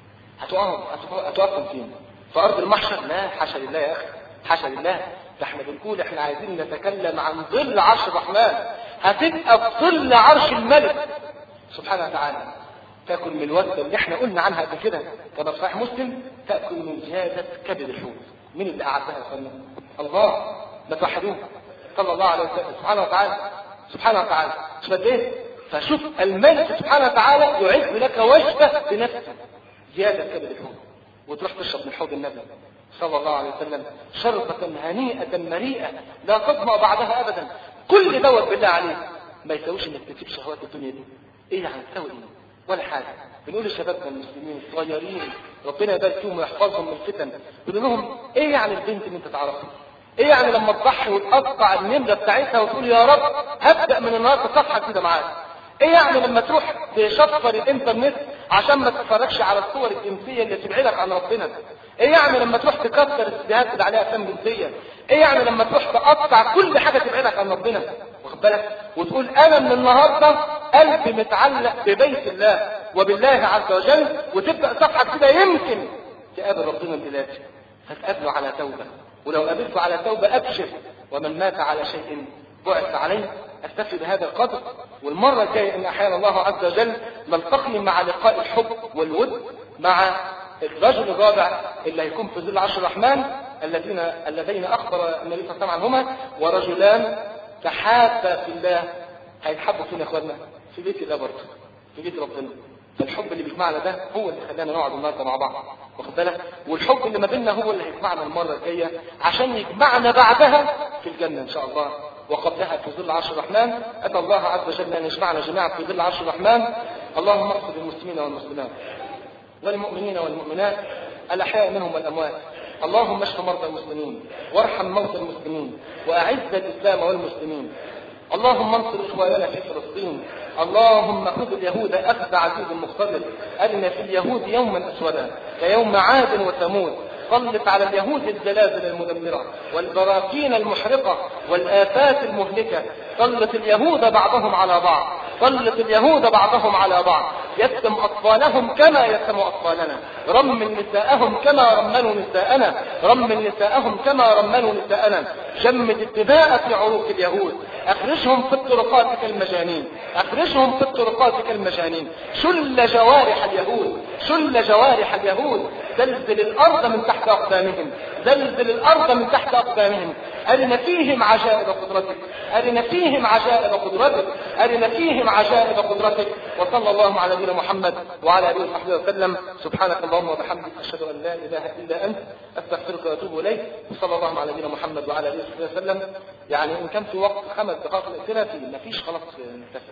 هتقف هتقف فين؟ في ارض المحشر؟ لا، حاشا لله يا اخي، حاشا لله. ده احنا بنقول احنا عايزين نتكلم عن ظل عرش الرحمن، هتبقى في ظل عرش الملك سبحانه وتعالى. تاكل من الوجبه اللي احنا قلنا عنها قبل كده كما في صحيح مسلم، تاكل من زياده كبد الحوت. مين اللي اعدها يا اخوانا؟ الله. ما توحدوه صلى الله عليه وسلم سبحانه وتعالى سبحانه وتعالى. مش قد ايه؟ فشوف الملك سبحانه وتعالى يعد لك وجبه بنفسه زياده كبد الحوت، وتروح تشرب من حوض النبي صلى الله عليه وسلم شربة هنيئة مريئة لا تظمأ بعدها ابدا. كل دوت بالله عليك ما يساويش انك تسيب شهوات الدنيا دي. ايه يعني تساوي ايه؟ ولا حاجه. بنقول لشبابنا المسلمين الصغيرين ربنا يبارك فيهم ويحفظهم من الفتن، بنقول لهم ايه يعني البنت اللي انت تعرفها؟ ايه يعني لما تضحي وتقطع النمره بتاعتها وتقول يا رب هبدا من النهارده صفحه كده معاك؟ ايه يعني لما تروح تشفر الانترنت عشان ما تتفرجش على الصور الجنسيه اللي تبعدك عن ربنا؟ ايه يعني لما تروح تكسر السيديهات اللي عليها افلام جنسيه؟ ايه يعني لما تروح تقطع كل حاجه تبعدك عن ربنا؟ واخد بالك؟ وتقول انا من النهارده قلبي متعلق ببيت الله وبالله عز وجل، وتبدا صفحه كده يمكن تقابل ربنا الالهي، هتقابله على توبه، ولو قابلته على توبه ابشر، ومن مات على شيء بعث عليه. اكتفي بهذا القدر، والمره الجايه ان احيانا الله عز وجل نلتقي مع لقاء الحب والود مع الرجل الرابع اللي هيكون في ظل عرش الرحمن، الذين اللذين اخبر النبي صلى الله عليه وسلم عنهما، ورجلان تحابا في الله. هيتحبوا فينا يا اخواننا في بيت الله برضه، في بيت ربنا. فالحب اللي بيجمعنا ده هو اللي خلانا نقعد النهارده مع بعض، واخد بالك؟ والحب اللي ما بيننا هو اللي هيجمعنا المره الجايه عشان يجمعنا بعدها في الجنه ان شاء الله، وقبلها في ظل عرش الرحمن. اتى الله عز وجل ان يجمعنا جميعا في ظل عرش الرحمن. اللهم اغفر للمسلمين والمسلمات والمؤمنين والمؤمنات الاحياء منهم والاموات. اللهم اشف مرضى المسلمين، وارحم موتى المسلمين، واعز الاسلام والمسلمين. اللهم انصر اخواننا في فلسطين. اللهم خذ اليهود اخذ عزيز مقتدر. ارنا في اليهود يوما اسودا كيوم عاد وثمود. سلط على اليهود الزلازل المدمره والبراكين المحرقه والافات المهلكه. سلط اليهود بعضهم على بعض، سلط اليهود بعضهم على بعض. يتم اطفالهم كما يتم اطفالنا، رمل نساءهم كما رملوا نساءنا، رمل نساءهم كما رملوا نساءنا. جمد الدماء في عروق اليهود، اخرجهم في الطرقات كالمجانين، اخرجهم في الطرقات كالمجانين. شل جوارح اليهود، شل جوارح اليهود. زلزل الارض من تحت اقدامهم، زلزل الارض من تحت اقدامهم. ارنا فيهم عجائب قدرتك، ارنا فيهم عجائب قدرتك، ارنا فيهم عجائب قدرتك. وصلى الله على نبينا محمد وعلى اله وصحبه وسلم. سبحانك اللهم وبحمدك، اشهد ان لا اله الا انت، استغفرك واتوب اليك. وصلى الله على نبينا محمد وعلى اله وصحبه وسلم. يعني ان كان في وقت خمس دقائق الاسئله في ما فيش خلاص نكتفي.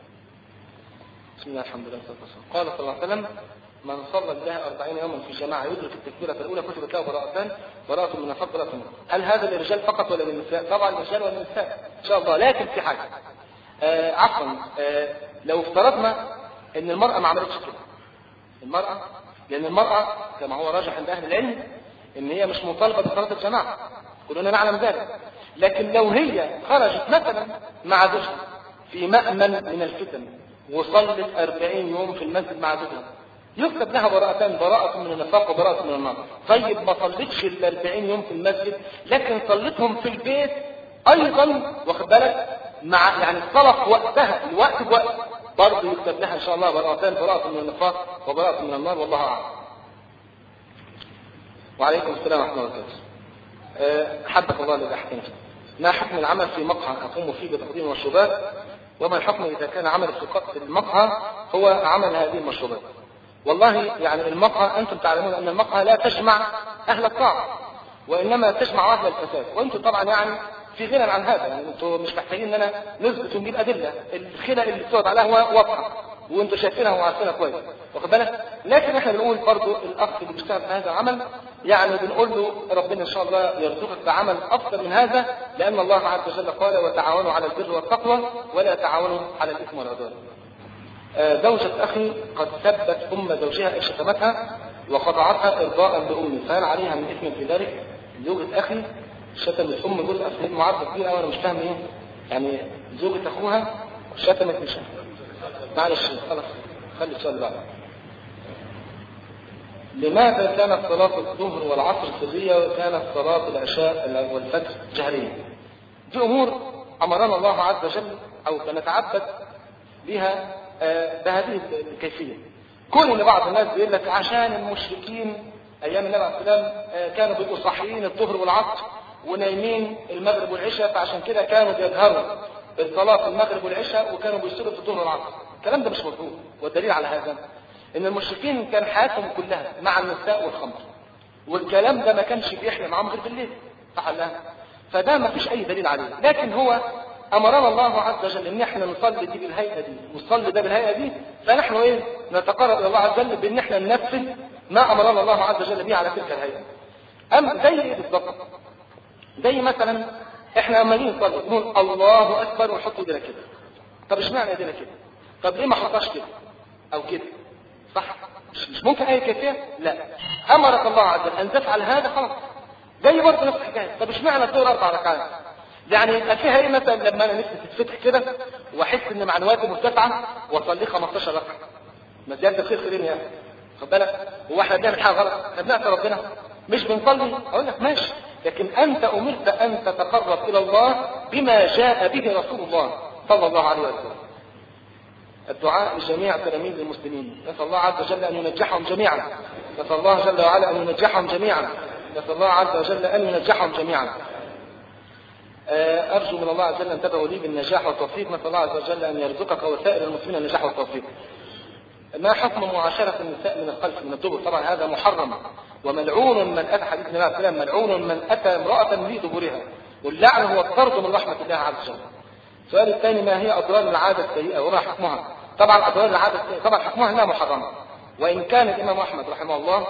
بسم الله الحمد لله والصلاه والسلام. قال صلى الله عليه وسلم: من صلى الله أربعين يوما في جماعة يدرك التكبيرة الأولى كتبت له براءتان، براءة من الفضل براءة من. هل هذا للرجال فقط ولا للنساء؟ طبعا للرجال والنساء إن شاء الله. لكن في حاجة آه عفوا آه لو افترضنا إن المرأة ما عملتش كده، المرأة لأن المرأة كما هو راجح عند أهل العلم إن هي مش مطالبة بصلاة الجماعة، كلنا نعلم ذلك. لكن لو هي خرجت مثلا مع زوجها في مأمن من الفتن وصلت أربعين يوم في المسجد مع زوجها، يكتب لها براءتان، براءة من النفاق وبراءة من النار. طيب ما صلتش ال أربعين يوم في المسجد لكن صلتهم في البيت ايضا، واخد بالك، مع يعني الصلاة في وقتها، الوقت بوقت، برضه يكتب لها ان شاء الله براءتان، براءة من النفاق وبراءة من النار، والله اعلم. وعليكم السلام ورحمة الله وبركاته. حبك الله للأحكام. ما حكم العمل في مقهى أقوم فيه بتقديم المشروبات؟ وما الحكم إذا كان عمل في المقهى هو عمل هذه المشروبات؟ والله يعني المقهى أنتم تعلمون أن المقهى لا تجمع أهل الطاعة، وإنما تجمع أهل الفساد، وأنتم طبعا يعني في غنى عن هذا، يعني أنتم مش محتاجين أن أنا نثبت ونجيب أدلة، الخلق اللي بتقعد عليها هو واضحة. وانتوا شايفينها وعارفينها كويس، واخد بالك؟ لكن احنا بنقول برضه الاخ اللي بيشتغل في هذا العمل يعني بنقول له ربنا ان شاء الله يرزقك بعمل افضل من هذا، لان الله عز وجل قال وتعاونوا على البر والتقوى ولا تعاونوا على الاثم والعدوان. آه زوجة اخي قد سبت ام زوجها، شتمتها وقطعتها ارضاء لامي، فهل عليها من اثم في ذلك؟ زوجة اخي شتمت ام جوز اخي، معارضه كبيره وانا مش فاهم ايه يعني زوجة اخوها شتمت مش معلش خلاص خلي السؤال بعد. لماذا كانت صلاة الظهر والعصر سرية وكانت صلاة العشاء والفجر جهرية؟ دي أمور أمرنا الله عز وجل أو سنتعبد بها بهذه الكيفية. كل اللي بعض الناس بيقول لك عشان المشركين أيام النبي عليه السلام كانوا بيبقوا صاحيين الظهر والعصر ونايمين المغرب والعشاء، فعشان كده كانوا بيجهروا بالصلاة في المغرب والعشاء وكانوا بيصلوا في الظهر والعصر. الكلام ده مش مظبوط، والدليل على هذا ان المشركين كان حياتهم كلها مع النساء والخمر، والكلام ده ما كانش بيحلم معاهم غير بالليل، صح ولا لا؟ فده ما فيش اي دليل عليه، لكن هو امرنا الله عز وجل ان احنا نصلي دي بالهيئه دي ونصلي ده بالهيئه دي، فنحن ايه نتقرب الى الله عز وجل بان احنا ننفذ ما امرنا الله عز وجل به على تلك الهيئه. ام زي ايه بالظبط؟ زي مثلا احنا لما نيجي نصلي نقول الله اكبر ونحط ايدينا كده. طب اشمعنى ايدينا كده؟ طب ليه ما احطهاش كده او كده؟ صح؟ مش ممكن اي كيفيه؟ لا، امرك الله عز وجل ان تفعل هذا خلاص. زي برضه نفس الحكايه. طب اشمعنى الظهر اربع ركعات؟ يعني فيها ايه مثلا لما انا نفسي تتفتح كده واحس ان معنوياتي مرتفعه واصلي خمستاشر ركعه؟ ما زياده الخير خيرين يا اخي، خد بالك؟ هو احنا بنعمل حاجه غلط؟ احنا بنعصي ربنا؟ مش بنصلي؟ اقول لك ماشي، لكن انت امرت ان تتقرب الى الله بما جاء به رسول الله صلى الله عليه وسلم. الدعاء لجميع تلاميذ المسلمين، نسأل الله عز وجل أن ينجحهم جميعا، نسأل الله جل وعلا أن ينجحهم جميعا، نسأل الله عز وجل أن ينجحهم جميعا. أرجو من الله عز وجل أن تدعوا لي بالنجاح والتوفيق، نسأل الله عز وجل أن يرزقك وسائر المسلمين النجاح والتوفيق. ما حكم معاشرة النساء من الخلف من الدبر؟ طبعا هذا محرم، وملعون من أتى حديث النبي عليه الصلاة والسلام ملعون من أتى امرأة في دبرها، واللعن هو الطرد من رحمة الله عز وجل. السؤال الثاني، ما هي أضرار العادة السيئة وما حكمها؟ طبعا أضرار العادة السيئة طبعا حكمها أنها محرمة، وإن كان الإمام أحمد رحمه الله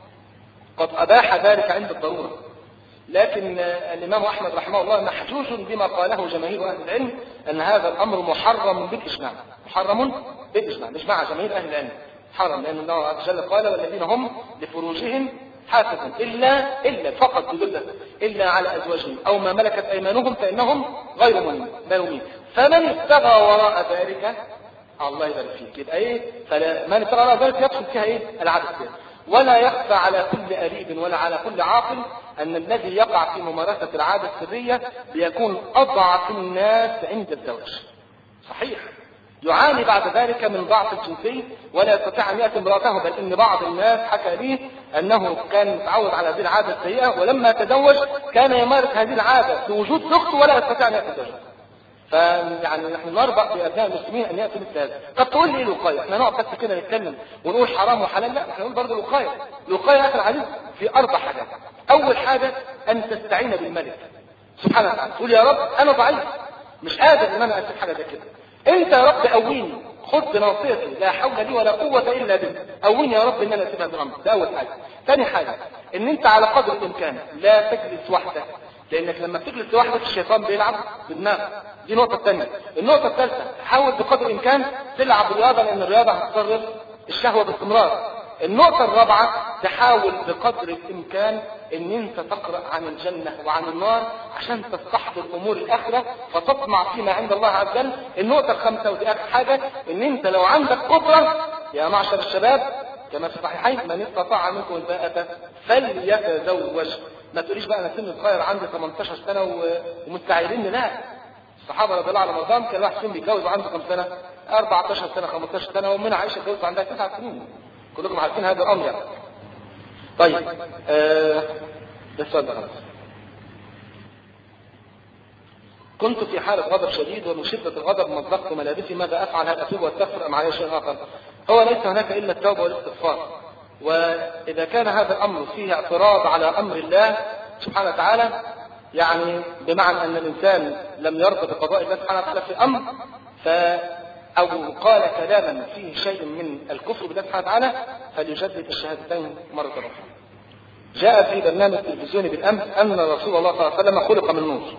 قد أباح ذلك عند الضرورة، لكن الإمام أحمد رحمه الله محجوج بما قاله جماهير أهل العلم أن هذا الأمر محرم بالإجماع، محرم بالإجماع، إجماع جماهير أهل العلم حرم، لأن الله عز وجل قال والذين هم لفروجهم حافظا إلا إلا فقط بدلة إلا على أزواجهم أو ما ملكت أيمانهم فإنهم غير ملومين، فمن ابتغى وراء ذلك الله يبارك فيك يبقى إيه؟ فمن ابتغى وراء ذلك يدخل فيها إيه؟ العادة السيئة. ولا يخفى على كل أريب ولا على كل عاقل أن الذي يقع في ممارسة العادة السرية بيكون أضعف الناس عند الزواج. صحيح، يعاني بعد ذلك من ضعف الجنسي ولا يستطيع أن يأتي امرأته، بل إن بعض الناس حكى لي أنه كان متعود على هذه العادة السيئة ولما تزوج كان يمارس هذه العادة في وجود زوجته ولا يستطيع أن يأتي زوجته. فيعني نحن نربط بأبناء المسلمين أن يأتي مثل هذا. طب تقول لي الوقاية؟ احنا نقعد بس كده نتكلم ونقول حرام وحلال؟ لا، احنا نقول برضه الوقاية. الوقاية يا أخي العزيز في أربع حاجات. أول حاجة أن تستعين بالملك سبحانه وتعالى، تقول يا رب أنا ضعيف مش قادر إن أنا أسيب حاجة زي كده، أنت يا رب قويني، خذ بناصيتي لا حول لي ولا قوة إلا بك، قويني يا رب إن أنا أسيب هذا الأمر. ده أول حاجة. ثاني حاجة إن أنت على قدر الإمكان لا تجلس وحدك، لأنك لما بتجلس لوحدك الشيطان بيلعب بدماغك. دي النقطة الثانية. النقطة الثالثة حاول بقدر الإمكان تلعب رياضة، لأن الرياضة هتصرف الشهوة باستمرار. النقطة الرابعة تحاول بقدر الإمكان إن أنت تقرأ عن الجنة وعن النار عشان تستحضر أمور الآخرة فتطمع فيما عند الله عز وجل. النقطة الخامسة ودي آخر حاجة، إن أنت لو عندك قدرة يا معشر الشباب كما في الصحيحين من استطاع منكم الباءة فليتزوج. ما تقوليش بقى أنا سن صغير عندي ثمانية عشر سنة ومستعيرين، لا. الصحابة رضي الله عنهم وارضاهم كان واحد فيهم بيتجوز وعنده كم سنة؟ أربعة عشر سنة خمسة عشر سنة، ومن عائشة اتجوزت عندها تسع سنين. كلكم عارفين هذا الأمر يعني. طيب آه ده السؤال ده خلاص. كنت في حالة غضب شديد ومن شدة الغضب مزقت ملابسي، ماذا أفعل؟ هل أتوب واستغفر أم علي شيء آخر؟ هو ليس هناك إلا التوبة والاستغفار، وإذا كان هذا الأمر فيه اعتراض على أمر الله سبحانه وتعالى، يعني بمعنى أن الإنسان لم يرضى بقضاء الله سبحانه وتعالى في أمر، أو قال كلاما فيه شيء من الكفر بالله سبحانه وتعالى فليجدد الشهادتين مرة أخرى. جاء في برنامج تلفزيوني بالأمس أن رسول الله صلى الله عليه وسلم خلق من نور.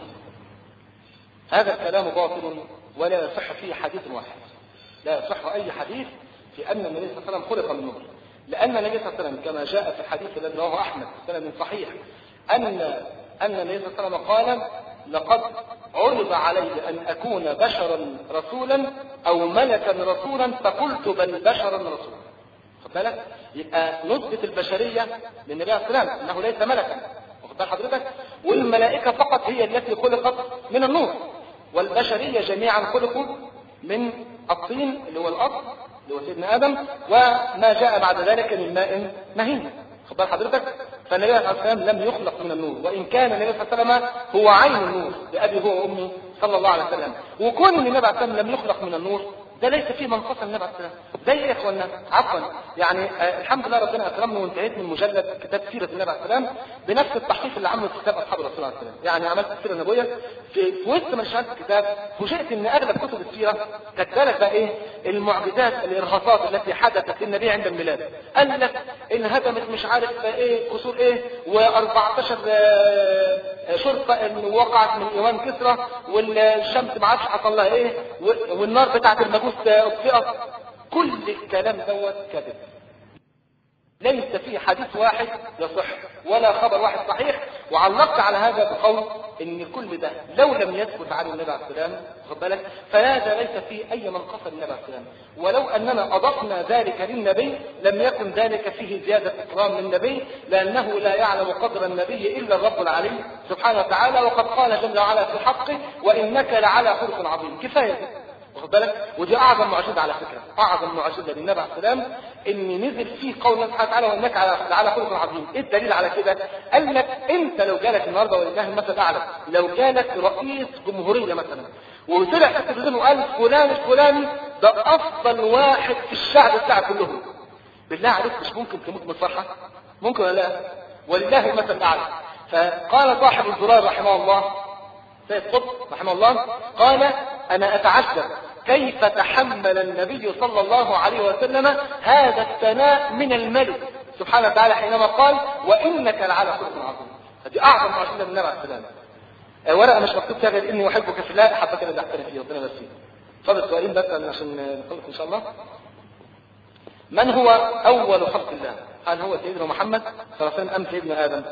هذا الكلام باطل ولا يصح فيه حديث واحد، لا يصح أي حديث في أن النبي صلى الله عليه وسلم خلق من نور، لأن النبي صلى الله عليه وسلم كما جاء في الحديث الذي رواه أحمد بسند صحيح أن أن النبي صلى الله عليه وسلم قال: لقد عرض علي أن أكون بشرا رسولا أو ملكا رسولا فقلت بل بشرا رسولا. خد بالك؟ يبقى نثبت البشرية للنبي عليه السلام أنه ليس ملكا، واخد بال حضرتك؟ والملائكة فقط هي التي خلقت من النور، والبشرية جميعا خلقوا من الطين اللي هو الأرض اللي هو سيدنا آدم، وما جاء بعد ذلك من ماء مهين. خد بال حضرتك؟ فالنبي عليه الصلاة والسلام لم يخلق من النور، وإن كان النبي صلى الله عليه وسلم هو عين النور بأبي هو وأمي صلى الله عليه وسلم، وكون النبي عليه الصلاة والسلام لم يخلق من النور ده ليس فيه منقصة النبي عليه الصلاة والسلام. زي ايه يا اخوانا؟ عفوا يعني آه الحمد لله ربنا اكرمنا وانتهيت من مجلد كتاب سيرة النبي عليه الصلاة والسلام بنفس التحقيق اللي عمله كتاب اصحاب الرسول عليه السلام. يعني عملت السيرة النبوية في, في وسط من شهادة الكتاب، فوجئت ان اغلب كتب السيرة كتبت بقى ايه؟ المعجزات الارهاصات التي حدثت للنبي عند الميلاد. قال لك ان هدمت مش عارف ايه قصور ايه واربعتاشر آه شرطة وقعت من ايوان كسرى، والشمس ما عادش حصل لها ايه، والنار بتاعت المجوس اطفئت. كل الكلام دوت كذب، ليس فيه حديث واحد يصح ولا خبر واحد صحيح. وعلقت على هذا بقول ان كل ده لو لم يثبت عن النبي عليه السلام خد بالك فهذا ليس فيه اي منقصه للنبي عليه السلام، ولو اننا اضفنا ذلك للنبي لم يكن ذلك فيه زياده اكرام للنبي، لانه لا يعلم قدر النبي الا الرب العلي سبحانه وتعالى، وقد قال جل وعلا في حقه: وانك لعلى خلق عظيم. كفايه واخد بالك؟ ودي اعظم معجزه على فكره، اعظم معجزه للنبي عليه السلام ان نزل فيه قول الله سبحانه وتعالى: وانك على خلق عظيم. ايه الدليل على كده؟ قال لك انت لو جالك النهارده ولله المثل الاعلى، لو جالك رئيس جمهوريه مثلا وطلع في التلفزيون وقال فلان الفلاني ده افضل واحد في الشعب بتاع كلهم، بالله عليك مش ممكن تموت من الفرحه؟ ممكن ولا لا؟ ولله المثل الاعلى. فقال صاحب الزرار رحمه الله سيد قطب رحمه الله قال: انا اتعجب كيف تحمل النبي صلى الله عليه وسلم هذا الثناء من الملك سبحانه وتعالى حينما قال: وانك لعلى خلق عظيم. هذه اعظم معجزه من النبي عليه السلام. ورقه مش مكتوب فيها غير اني احبك في الله حبك انا احترم فيه ربنا يبارك فيك. اتفضل سؤالين بس عشان نخلص ان شاء الله. من هو اول خلق الله؟ هل هو سيدنا محمد صلى الله عليه وسلم ام سيدنا ادم؟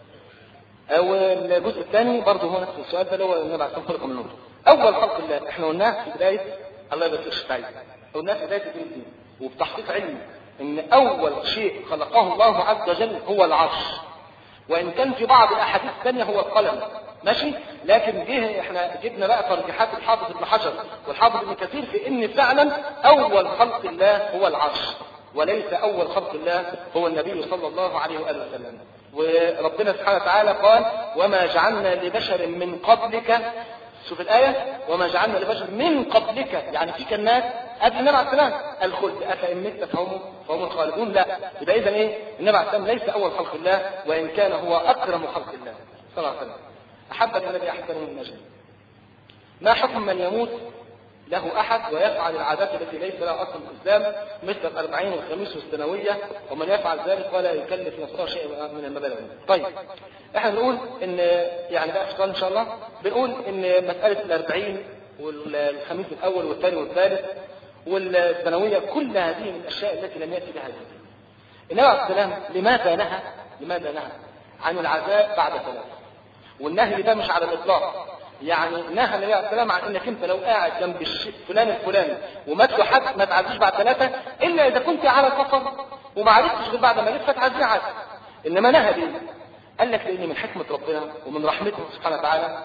او الجزء الثاني برضه هو نفس السؤال ده اللي هو النبي عليه الصلاه والسلام خلق من نور. اول خلق الله احنا قلناه في بدايه الله يبارك فيك سعيد، قلناه في بدايه الدين وبتحقيق علمي ان اول شيء خلقه الله عز وجل هو العرش، وان كان في بعض الاحاديث الثانيه هو القلم ماشي، لكن جه احنا جبنا بقى ترجيحات الحافظ ابن حجر والحافظ ابن كثير في ان فعلا اول خلق الله هو العرش، وليس اول خلق الله هو النبي صلى الله عليه واله وسلم. وربنا سبحانه وتعالى قال: وما جعلنا لبشر من قبلك، شوف الآية: وما جعلنا لبشر من قبلك، يعني في كناس قبل النبي عليه السلام الخلد أفإن مت فهم فهم الخالدون. لا، يبقى إذا إيه؟ النبي عليه السلام ليس أول خلق الله، وإن كان هو أكرم خلق الله صلى الله عليه وسلم. أحبني الذي أحبني من أجله. ما حكم من يموت له أحد ويفعل العادات التي ليس لها أصل في الإسلام مثل الأربعين والخميس والسنوية، ومن يفعل ذلك ولا يكلف نفسه شيء من المبالغ؟ طيب احنا بنقول ان يعني بقى في ان شاء الله بنقول ان مسألة الأربعين والخميس الأول والثاني والثالث والسنوية كل هذه من الأشياء التي لم يأتي بها الدين. النبي عليه السلام لماذا نهى لماذا نهى عن العزاء بعد ثلاث؟ والنهي ده مش على الإطلاق، يعني نهى النبي عليه السلام عن انك انت لو قاعد جنب الشيء فلان الفلاني ومات له حد ما تعزيش بعد ثلاثه الا اذا كنت على سفر وما عرفتش غير بعد ما لف تعزيه عاد. انما نهى ليه؟ قال لك لان من حكمه ربنا ومن رحمته سبحانه وتعالى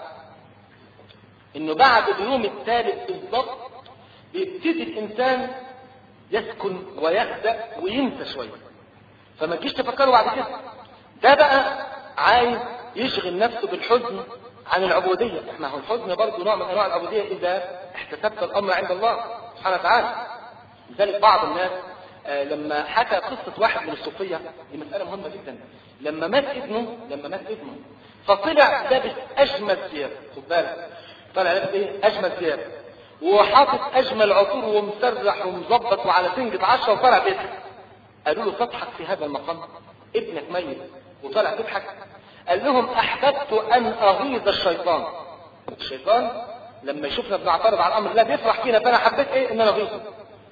انه بعد اليوم الثالث بالضبط بيبتدي الانسان يسكن ويهدأ وينسى شويه، فما تجيش تفكروا بعد كده. ده بقى عايز يشغل نفسه بالحزن عن العبودية. احنا هو الحزن برضه نوع من انواع العبودية اذا احتسبت الامر عند الله سبحانه وتعالى. لذلك بعض الناس آه لما حكى قصة واحد من الصوفية، دي مسألة مهمة جدا، لما مات ابنه لما مات ابنه فطلع لابس اجمل ثياب، خد بالك طلع لابس ايه؟ اجمل ثياب، وحاطط اجمل عطور ومسرح ومظبط وعلى سنجة عشرة وطلع بيضحك. قالوا له تضحك في هذا المقام؟ ابنك ميت وطلع تضحك؟ قال لهم احببت ان اغيظ الشيطان. الشيطان لما يشوفنا بنعترض على الامر لا بيفرح فينا، فانا حبيت ايه ان انا اغيظه.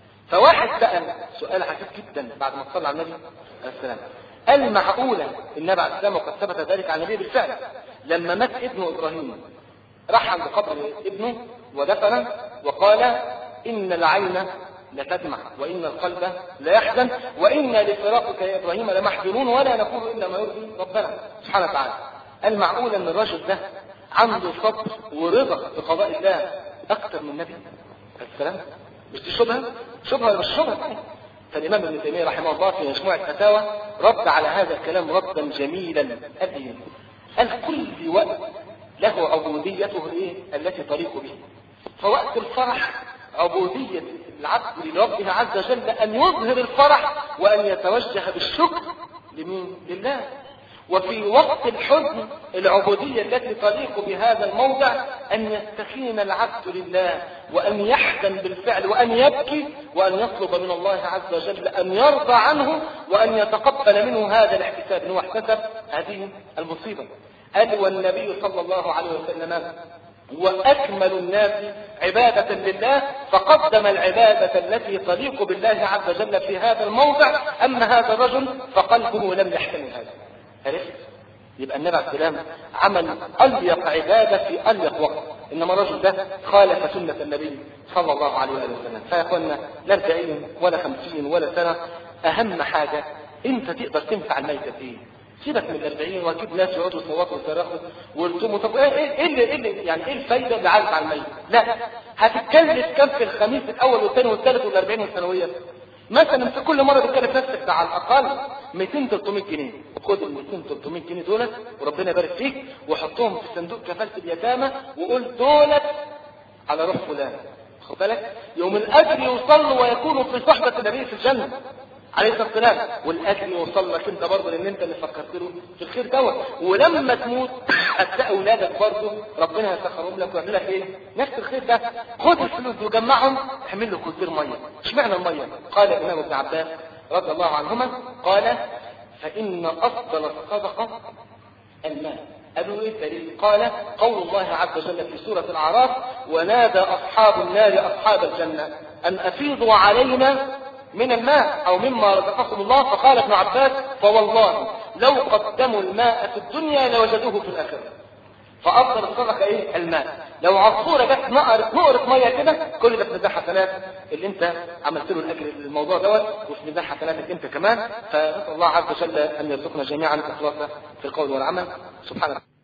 فواحد سأل سؤال عجيب جدا بعد ما صلى على النبي عليه السلام، قال معقولة النبي عليه السلام وقد ثبت ذلك عن النبي بالفعل لما مات ابنه ابراهيم راح عند قبر ابنه ودفن وقال ان العين لتدمع وان القلب لا يحزن وانا لفراقك يا ابراهيم لمحزونون ولا نقول الا ما يرضي ربنا سبحانه وتعالى. قال معقولة ان الرجل ده عنده صبر ورضا بقضاء الله اكثر من النبي عليه السلام؟ مش دي شبهه؟ شبهه ولا مش شبهه؟ فالامام ابن تيميه رحمه الله في مجموع الفتاوى رد على هذا الكلام ردا جميلا ابيا. قال كل وقت له عبوديته الايه التي تليق به. فوقت الفرح عبوديه العبد لربه عز وجل ان يظهر الفرح وان يتوجه بالشكر لمين؟ لله. وفي وقت الحزن العبودية التي تليق بهذا الموضع أن يستكين العبد لله وأن يحزن بالفعل وأن يبكي وأن يطلب من الله عز وجل أن يرضى عنه وأن يتقبل منه هذا الاحتساب أنه احتسب هذه المصيبة. قال والنبي صلى الله عليه وسلم وأكمل الناس عبادة لله فقدم العبادة التي تليق بالله عز وجل في هذا الموضع. أما هذا الرجل فقلبه لم يحتمل هذا. عرفت؟ يبقى النبي عليه السلام عمل أليق عبادة في أليق وقت، إنما الرجل ده خالف سنة النبي صلى الله عليه وسلم. فيقولنا لا أربعين ولا خمسين ولا سنة، أهم حاجة أنت تقدر تنفع الميت فيه. سيبك من الأربعين وأجيب ناس يقعدوا يصوتوا ويصرخوا ويرتموا. طب إيه إيه إيه, إيه, إيه يعني إيه الفايدة اللي عارف على الميت؟ لا، هتتكلف كم في الخميس الأول والثاني والثالث والأربعين والثانوية؟ مثلا في كل مرة بتكلف نفسك ده على الأقل مئتين ثلاثمائة جنيه. خد ال مئتين ثلاثمائة جنيه دولت وربنا يبارك فيك وحطهم في صندوق كفالة اليتامى وقول دولت على روح فلان. خد بالك يوم الأجر يوصل له ويكون في صحبة النبي في الجنة عليه الصلاة والسلام، والأجر يوصل لك أنت برضه لأن أنت اللي فكرت له في الخير دوت. ولما تموت هتلاقي أولادك برضه ربنا يسخرهم لك ويعمل لك إيه؟ نفس الخير ده. خد الفلوس وجمعهم اعمل له كتير مية. اشمعنى المية؟ قال الإمام ابن عباس رضي الله عنهما قال فإن أفضل الصدقة المال. قالوا ايه الدليل؟ قال قول الله عز وجل في سورة الأعراف ونادى أصحاب النار أصحاب الجنة أن أفيضوا علينا من الماء أو مما رزقكم الله. فقال ابن عباس فوالله لو قدموا الماء في الدنيا لوجدوه في الآخرة. فأفضل الصدقة ايه؟ الماء. لو عصفورة جت نقرت نقرة مية كده كل ده في ميزان حسنات اللي انت عملت له الاجر الموضوع دوت وفي ميزان حسناتك انت كمان. فنسأل الله عز وجل ان يرزقنا جميعا اخلاصا في القول والعمل. سبحانه